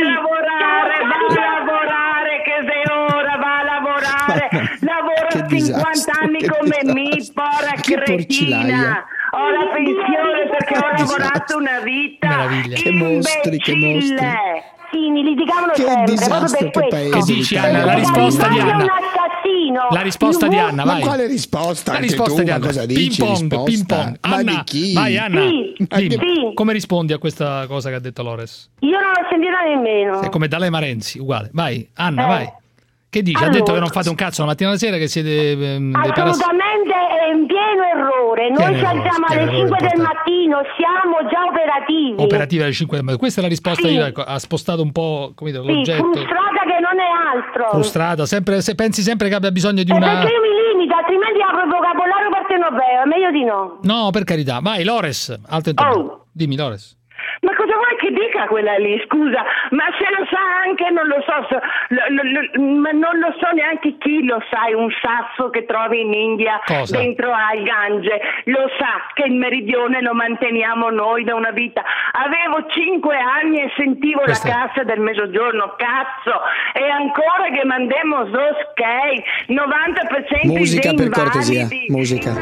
vai a lavorare, che sei ora, va a lavorare. Lavoro 50 anni come me, porra cretina. Ho la pensione perché ho lavorato una vita. Meraviglia. Che mostri. Sì, mi litigavano che sempre. disastro, che paese. Che dici Anna? La risposta di Anna. La risposta di Anna, vai. Ma quale risposta? La risposta di Anna. Cosa dici? Ping pong. Anna, ma di chi? vai Anna. Sì. Come rispondi a questa cosa che ha detto Lores? Io non l'ho sentita nemmeno. È come D'Alema Renzi, uguale. Vai, Anna, vai. Che dici? Allora, ha detto che non fate un cazzo la mattina alla sera, che siete assolutamente è in pieno errore. Noi ci alziamo alle 5 del mattino, siamo già operativi. Operativi alle 5 del mattino. Questa è la risposta. Sì. Ha spostato un po', come dire, sì, l'oggetto. Frustrata che non è altro. Frustrata, sempre, se pensi sempre che abbia bisogno di una. Perché io mi limito, altrimenti apro il vocabolario partenopeo, è meglio di no. No, per carità. Vai, Lores, alto intervento. Dimmi, Lores. Ma cosa vuoi che dica quella lì? Scusa, ma se lo sa anche, non lo so, ma non lo so neanche chi lo sa, un sasso che trovi in India dentro al Gange, lo sa che il meridione lo manteniamo noi da una vita. Avevo 5 anni e sentivo la cassa del mezzogiorno, cazzo, e ancora che mandiamo ok, 90% musica di per invalidi. cortesia,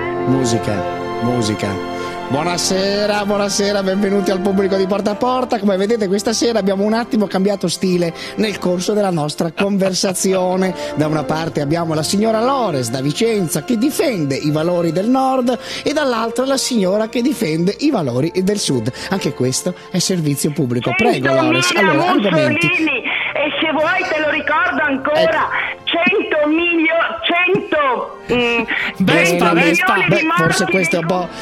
musica. Buonasera, benvenuti al pubblico di Porta a Porta. Come vedete questa sera abbiamo un attimo cambiato stile nel corso della nostra conversazione. Da una parte abbiamo la signora Lores da Vicenza che difende i valori del nord e dall'altra la signora che difende i valori del sud. Anche questo è servizio pubblico. Prego Lores, allora argomenti. E se vuoi te lo ricordo ancora, 100 milioni, 100 Vespa. Beh, forse questo è un po'.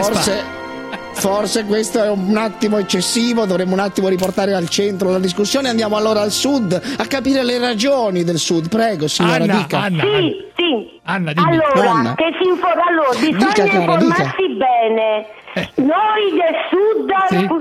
Forse questo è un attimo eccessivo, dovremmo un attimo riportare al centro la discussione. Andiamo allora al sud a capire le ragioni del sud. Prego, signora, dica. Sì. Anna, dimmi. Allora, Anna. Bisogna informarsi bene. Noi del sud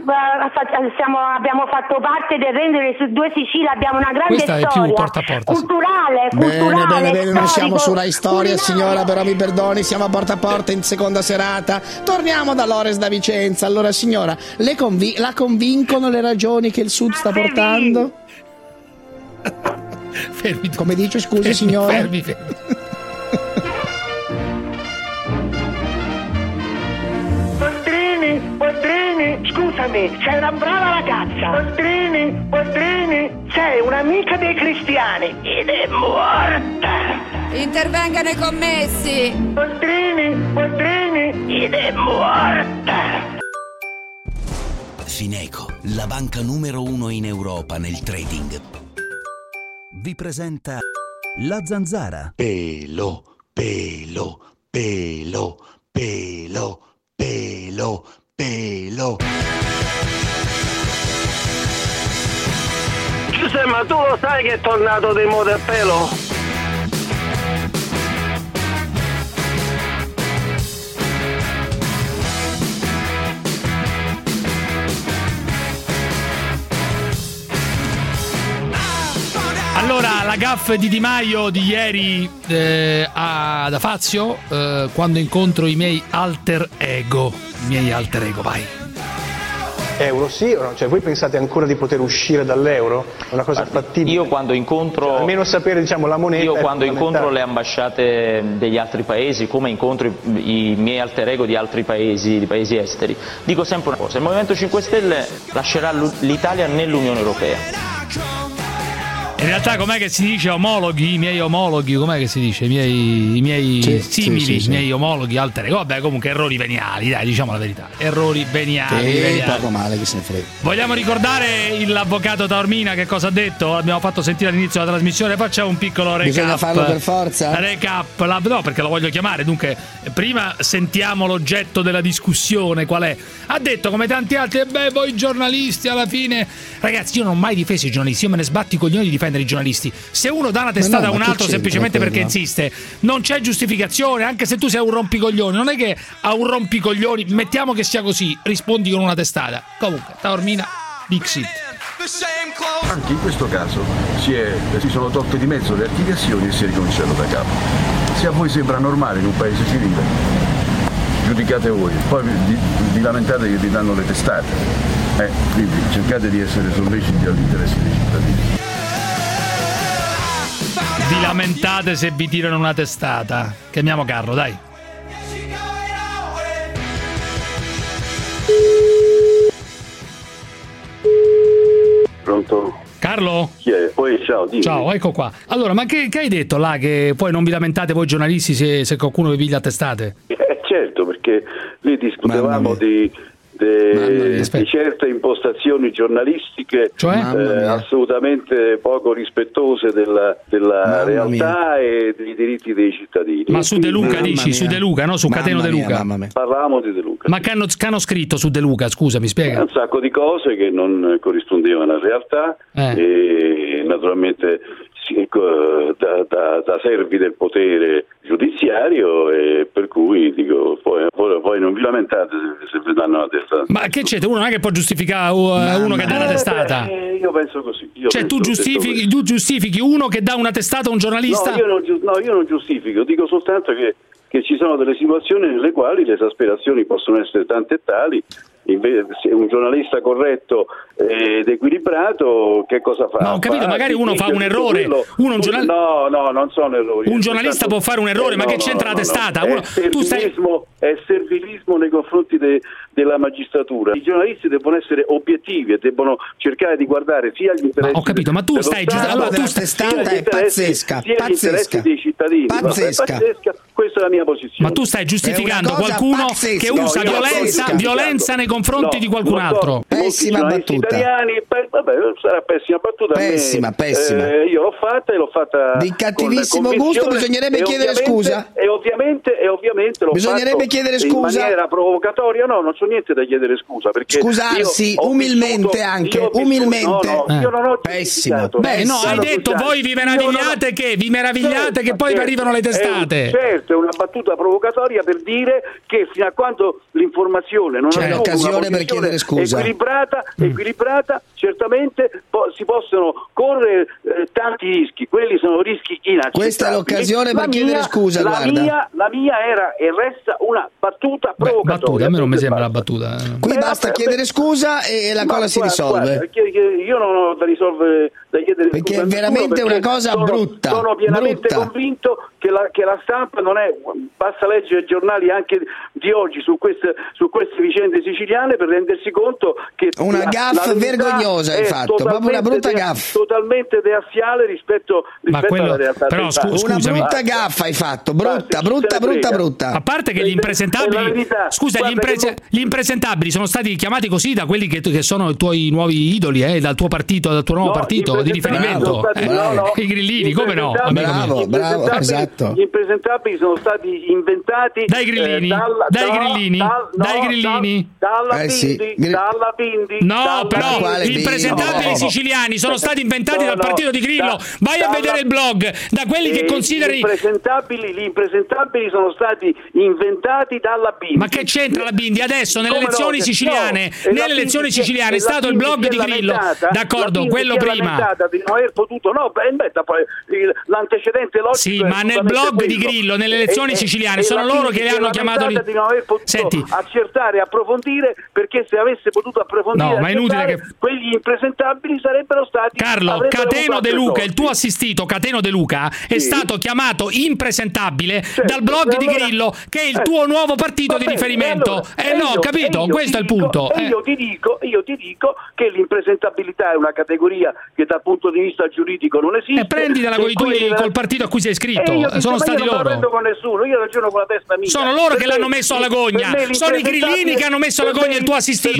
abbiamo fatto parte del regno delle due Sicilie, abbiamo una grande storia più porta a porta, culturale, bene, non siamo su Rai Storia, signora, però mi perdoni, siamo a Porta a Porta in seconda serata. Torniamo da Lores da Vicenza. Allora signora, la convincono le ragioni che il sud sta portando? Fermi. Come dice, scusi signora? Fermi. Poltrini, scusami, sei una brava ragazza. Poltrini, sei un'amica dei cristiani ed è morta. Intervengano i commessi. Poltrini, ed è morta. Fineco, la banca numero 1 in Europa nel trading, vi presenta La Zanzara. Pelo, pelo, pelo, pelo, pelo. Giuseppe, ma tu lo sai che è tornato di moda il pelo? Allora, la gaffe di Di Maio di ieri da Fazio, quando incontro i miei alter ego, vai. Euro sì o no? Cioè voi pensate ancora di poter uscire dall'euro? È una cosa fattibile? Io quando incontro, cioè, almeno sapere, diciamo, la moneta. Io quando incontro le ambasciate degli altri paesi, come incontro i miei alter ego di altri paesi, di paesi esteri, dico sempre una cosa: il Movimento 5 Stelle lascerà l'Italia nell'Unione Europea. In realtà com'è che si dice omologhi? I miei omologhi, com'è che si dice? I miei simili, i miei omologhi alter ego. Vabbè, comunque errori veniali, dai, diciamo la verità. Errori veniali. Poco male, che se ne frega. Vogliamo ricordare l'avvocato Taormina che cosa ha detto? L'abbiamo fatto sentire all'inizio della trasmissione, facciamo un piccolo recap. Bisogna farlo per forza? Recap, no, perché lo voglio chiamare. Dunque, prima sentiamo l'oggetto della discussione, qual è? Ha detto, come tanti altri, voi giornalisti alla fine. Ragazzi, io non ho mai difeso i giornalisti, io me ne sbatti i coglioni di difendere i giornalisti. Se uno dà una testata a un altro semplicemente perché insiste, non c'è giustificazione, anche se tu sei un rompicoglioni. Non è che a un rompicoglioni, mettiamo che sia così, rispondi con una testata. Comunque, Taormina, Dixit. Anche in questo caso si sono tolte di mezzo le archiviazioni e si è ricominciato da capo. Se a voi sembra normale in un paese civile, giudicate voi, poi vi lamentate che vi danno le testate. Quindi cercate di essere solleciti agli interessi dei cittadini. Vi lamentate se vi tirano una testata. Chiamiamo Carlo, dai. Pronto? Carlo? Chi è? Poi ciao, dimmi. Ciao, ecco qua. Allora, ma che hai detto là, che poi non vi lamentate voi giornalisti se qualcuno vi piglia a testate? Certo, perché lì discutevamo di certe impostazioni giornalistiche, cioè? Assolutamente poco rispettose della realtà e dei diritti dei cittadini. Ma su De Luca dici? Su De Luca, no? Su Cateno De Luca? Parlavamo di De Luca. Ma che hanno scritto su De Luca? Scusa, mi spiega? Un sacco di cose che non corrispondevano alla realtà e naturalmente da servi del potere giudiziario, e per cui dico poi non vi lamentate se vi danno una testata. Ma che c'è? Uno non è che può giustificare uno che dà una testata? Io penso così. Tu giustifichi uno che dà una testata a un giornalista? No, io non giustifico, dico soltanto che ci sono delle situazioni nelle quali le esasperazioni possono essere tante e tali. Se un giornalista corretto ed equilibrato, che cosa fa? No, ho capito, magari uno fa un errore. No, non sono errori. Un giornalista può fare un errore, ma che c'entra la testata? È servilismo nei confronti della magistratura. I giornalisti devono essere obiettivi e debbono cercare di guardare sia gli interessi. Ho capito, ma tu stai testata è pazzesca, sia gli interessi dei cittadini. Pazzesca. Questa è la mia posizione. Ma tu stai giustificando qualcuno che usa violenza nei confronti di qualcun altro. Pessima battuta. Italiani, sarà pessima battuta. Pessima. Io l'ho fatta di cattivissimo gusto. Bisognerebbe chiedere scusa. E ovviamente l'ho bisognerebbe chiedere scusa in maniera provocatoria. No, non c'è niente da chiedere scusa, perché scusarsi umilmente anche umilmente. Io non ho pessimo. Beh, no, hai detto voi vi meravigliate che poi vi arrivano le testate. Certo, è una battuta provocatoria per dire che fino a quando l'informazione non è l'occasione per chiedere scusa equilibrata, certamente si possono correre tanti rischi. Quelli sono rischi inaccettabili. Questa è l'occasione per chiedere scusa. La mia era e resta una battuta provocatoria. A me non mi sembra la battuta. Qui basta chiedere scusa e la cosa si risolve. Io non ho da risolvere, da chiedere perché scusa, è veramente una cosa brutta. Sono pienamente convinto che la stampa non è. Basta leggere i giornali anche di oggi su queste vicende siciliane per rendersi conto che una gaffa vergognosa hai fatto, proprio una brutta gaffa, totalmente deassiale rispetto alla realtà. Però una brutta gaffa hai fatto, brutta. A parte che gli impresentabili, gli impresentabili sono stati chiamati così da quelli che sono i tuoi nuovi idoli, dal tuo partito, dal tuo nuovo partito di riferimento. I grillini, come no? Bravo, esatto. Esatto. Gli impresentabili sono stati inventati dai grillini, dai grillini. Dalla Bindi. No, però gli impresentabili siciliani sono stati inventati dal partito di Grillo. Vai a vedere il blog, da quelli che consideri gli impresentabili sono stati inventati dalla Bindi. Ma che c'entra la Bindi adesso nelle elezioni siciliane? Nelle elezioni siciliane è stato il blog di Grillo, d'accordo, quello prima. Di non aver potuto, l'antecedente logico. Sì, ma nel blog di Grillo, nelle elezioni siciliane, sono loro che le hanno chiamato di non aver potuto accertare e approfondire, perché se avesse potuto approfondire, ma è inutile che quegli impresentabili sarebbero stati. Carlo, Cateno De Luca, il tuo assistito Cateno De Luca, è stato chiamato impresentabile dal blog di Grillo, che è il tuo nuovo partito di riferimento. Capito? Questo è il punto. Io ti dico che l'impresentabilità è una categoria che dal punto di vista giuridico non esiste. Prenditela con col partito a cui sei iscritto. Sono stati loro. Non la prendo con nessuno, io ragiono con la testa mia. Sono loro che l'hanno messo alla gogna. Sono i grillini che hanno messo alla gogna il tuo assistito.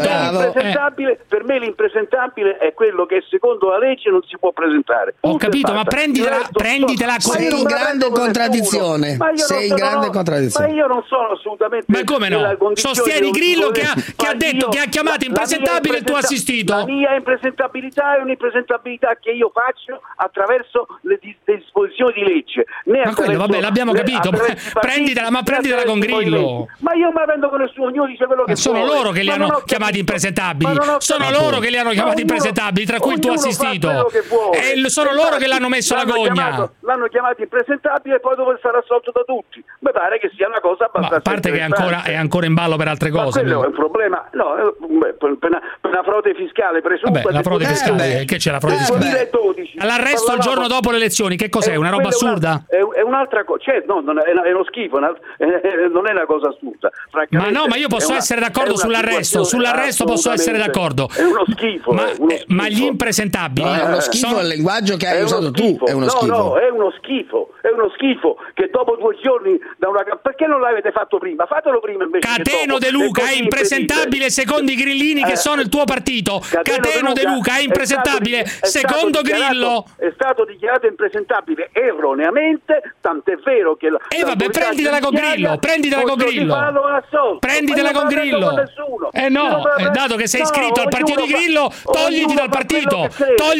Per me l'impresentabile è quello che secondo la legge non si può presentare. Ho capito, ma prenditela con. Sei in grande contraddizione. Sei in grande contraddizione. Ma io non sono assolutamente. Ma come no? Sostieni Grillo che ha detto che ha chiamato impresentabile il tuo assistito. La mia impresentabilità è un'impresentabilità che io faccio attraverso le disposizioni di legge. Ma quello, vabbè, l'abbiamo capito. Prenditela con Grillo. Ma io me la prendo con nessuno, ognuno dice quello che sono loro che li hanno chiamati impresentabili. Sono loro che li hanno chiamati impresentabili, tra cui il tuo assistito. E sono loro che l'hanno messo alla gogna. L'hanno chiamato impresentabile e poi dove sarà assolto da tutti. Mi pare che sia una cosa abbastanza. Ma a parte che è ancora in ballo per altre cose. Quello è un problema. No, per una frode fiscale presunta. Vabbè, la frode fiscale, che c'è la frode fiscale? 2012. L'arresto il giorno dopo le elezioni, che cos'è? Una roba assurda? È un'altra cosa, è uno schifo, non è una cosa assurda. Ma no, ma io posso essere d'accordo sull'arresto. Sull'arresto posso essere d'accordo. È uno schifo. Ma gli impresentabili. È uno schifo il linguaggio che hai usato tu. È uno schifo. No, è uno schifo. È uno schifo che dopo 2 giorni da una. Perché non l'avete fatto prima? Fatelo prima invece. Cateno De Luca è impresentabile secondo i grillini che sono il tuo partito. Cateno De Luca è impresentabile secondo Grillo. È stato dichiarato impresentabile erroneamente, tant'è vero che vabbè, prenditela con Grillo. Prenditela con Grillo. Dato che sei iscritto al partito di Grillo, togliti dal partito.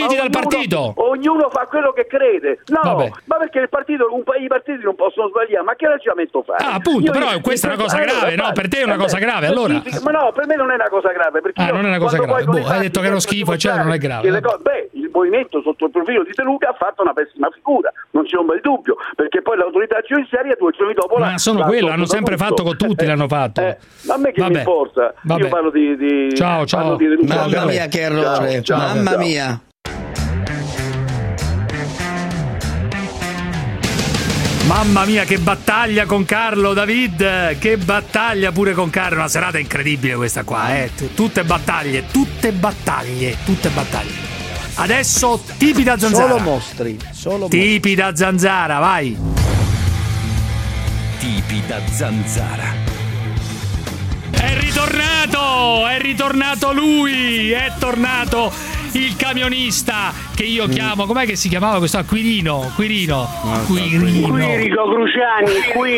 Ognuno fa quello che crede. No, ma perché i partiti non possono sbagliare, ma che ragionamento fa? Appunto, però questa è una cosa grave, no? Per te è una cosa grave, allora. Ma no, per me non è una cosa grave, perché non è una cosa grave. Hai detto che era schifo, eccetera, non è grave. Il movimento sotto il profilo di De Luca ha fatto una pessima figura, non c'è ombra di dubbio, perché poi l'autorità giudiaria 2 giorni dopo sono quello, hanno sempre fatto con tutti, l'hanno fatto. A me che mi importa? Io parlo di ciao. Mamma mia, che errore. Mamma mia. Mamma mia, che battaglia con Carlo, David, che battaglia pure con Carlo, una serata incredibile questa qua, tutte battaglie. Adesso tipi da zanzara. Solo mostri. Tipi da zanzara, vai. Tipi da zanzara. È ritornato lui, è tornato il camionista che io chiamo, com'è che si chiamava questo? Quirino. Quirico Cruciani,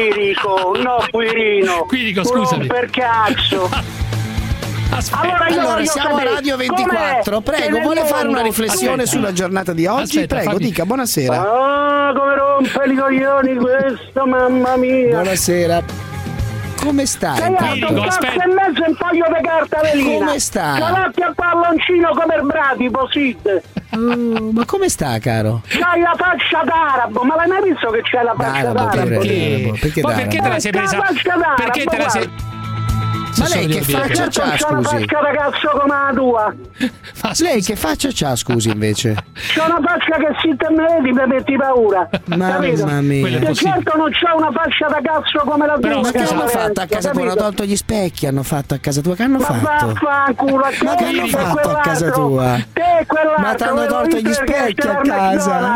Quirico, scusami. Per cazzo. Allora siamo a Radio 24. Prego, vuole fare una riflessione sulla giornata di oggi? Prego, dica, buonasera. Come rompe i coglioni questo, mamma mia. Buonasera. Come stai? Sei alto un cazzo e mezzo e un paio di carta velina. Come stai? Calatti a palloncino come il Bradipo, Sid. Ma come sta, caro? C'hai la faccia d'arabo, ma l'hai mai visto che c'è la faccia d'arabo? Perché te la sei presa? Perché te la sei... Ma lei che faccia c'ha, scusi? C'ho una faccia da cazzo come la tua. Lei che faccia c'ha, scusi, invece? C'ho una faccia che se te me vedi mi metti paura. Mamma mia. Che certo non c'ho una faccia da cazzo come la tua. Ma che hanno fatto a casa tua? Hanno tolto gli specchi, hanno fatto a casa tua? Che hanno fatto? Vaffanculo, ma che hanno fatto a casa tua? Ma ti hanno tolto gli specchi a casa?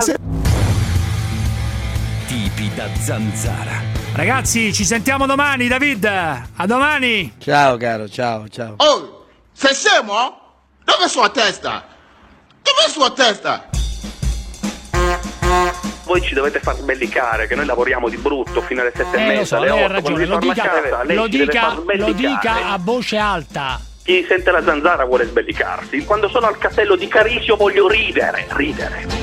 Tipi da zanzara. Ragazzi, ci sentiamo domani, David. A domani. Ciao, caro, ciao. Oh, sei scemo? Dove è sua testa? voi ci dovete far sbellicare, che noi lavoriamo di brutto fino alle 7:30, lo so, alle 8, lei ha ragione, lo dica a voce alta. Chi sente la zanzara vuole sbellicarsi. Quando sono al castello di Carisio voglio ridere.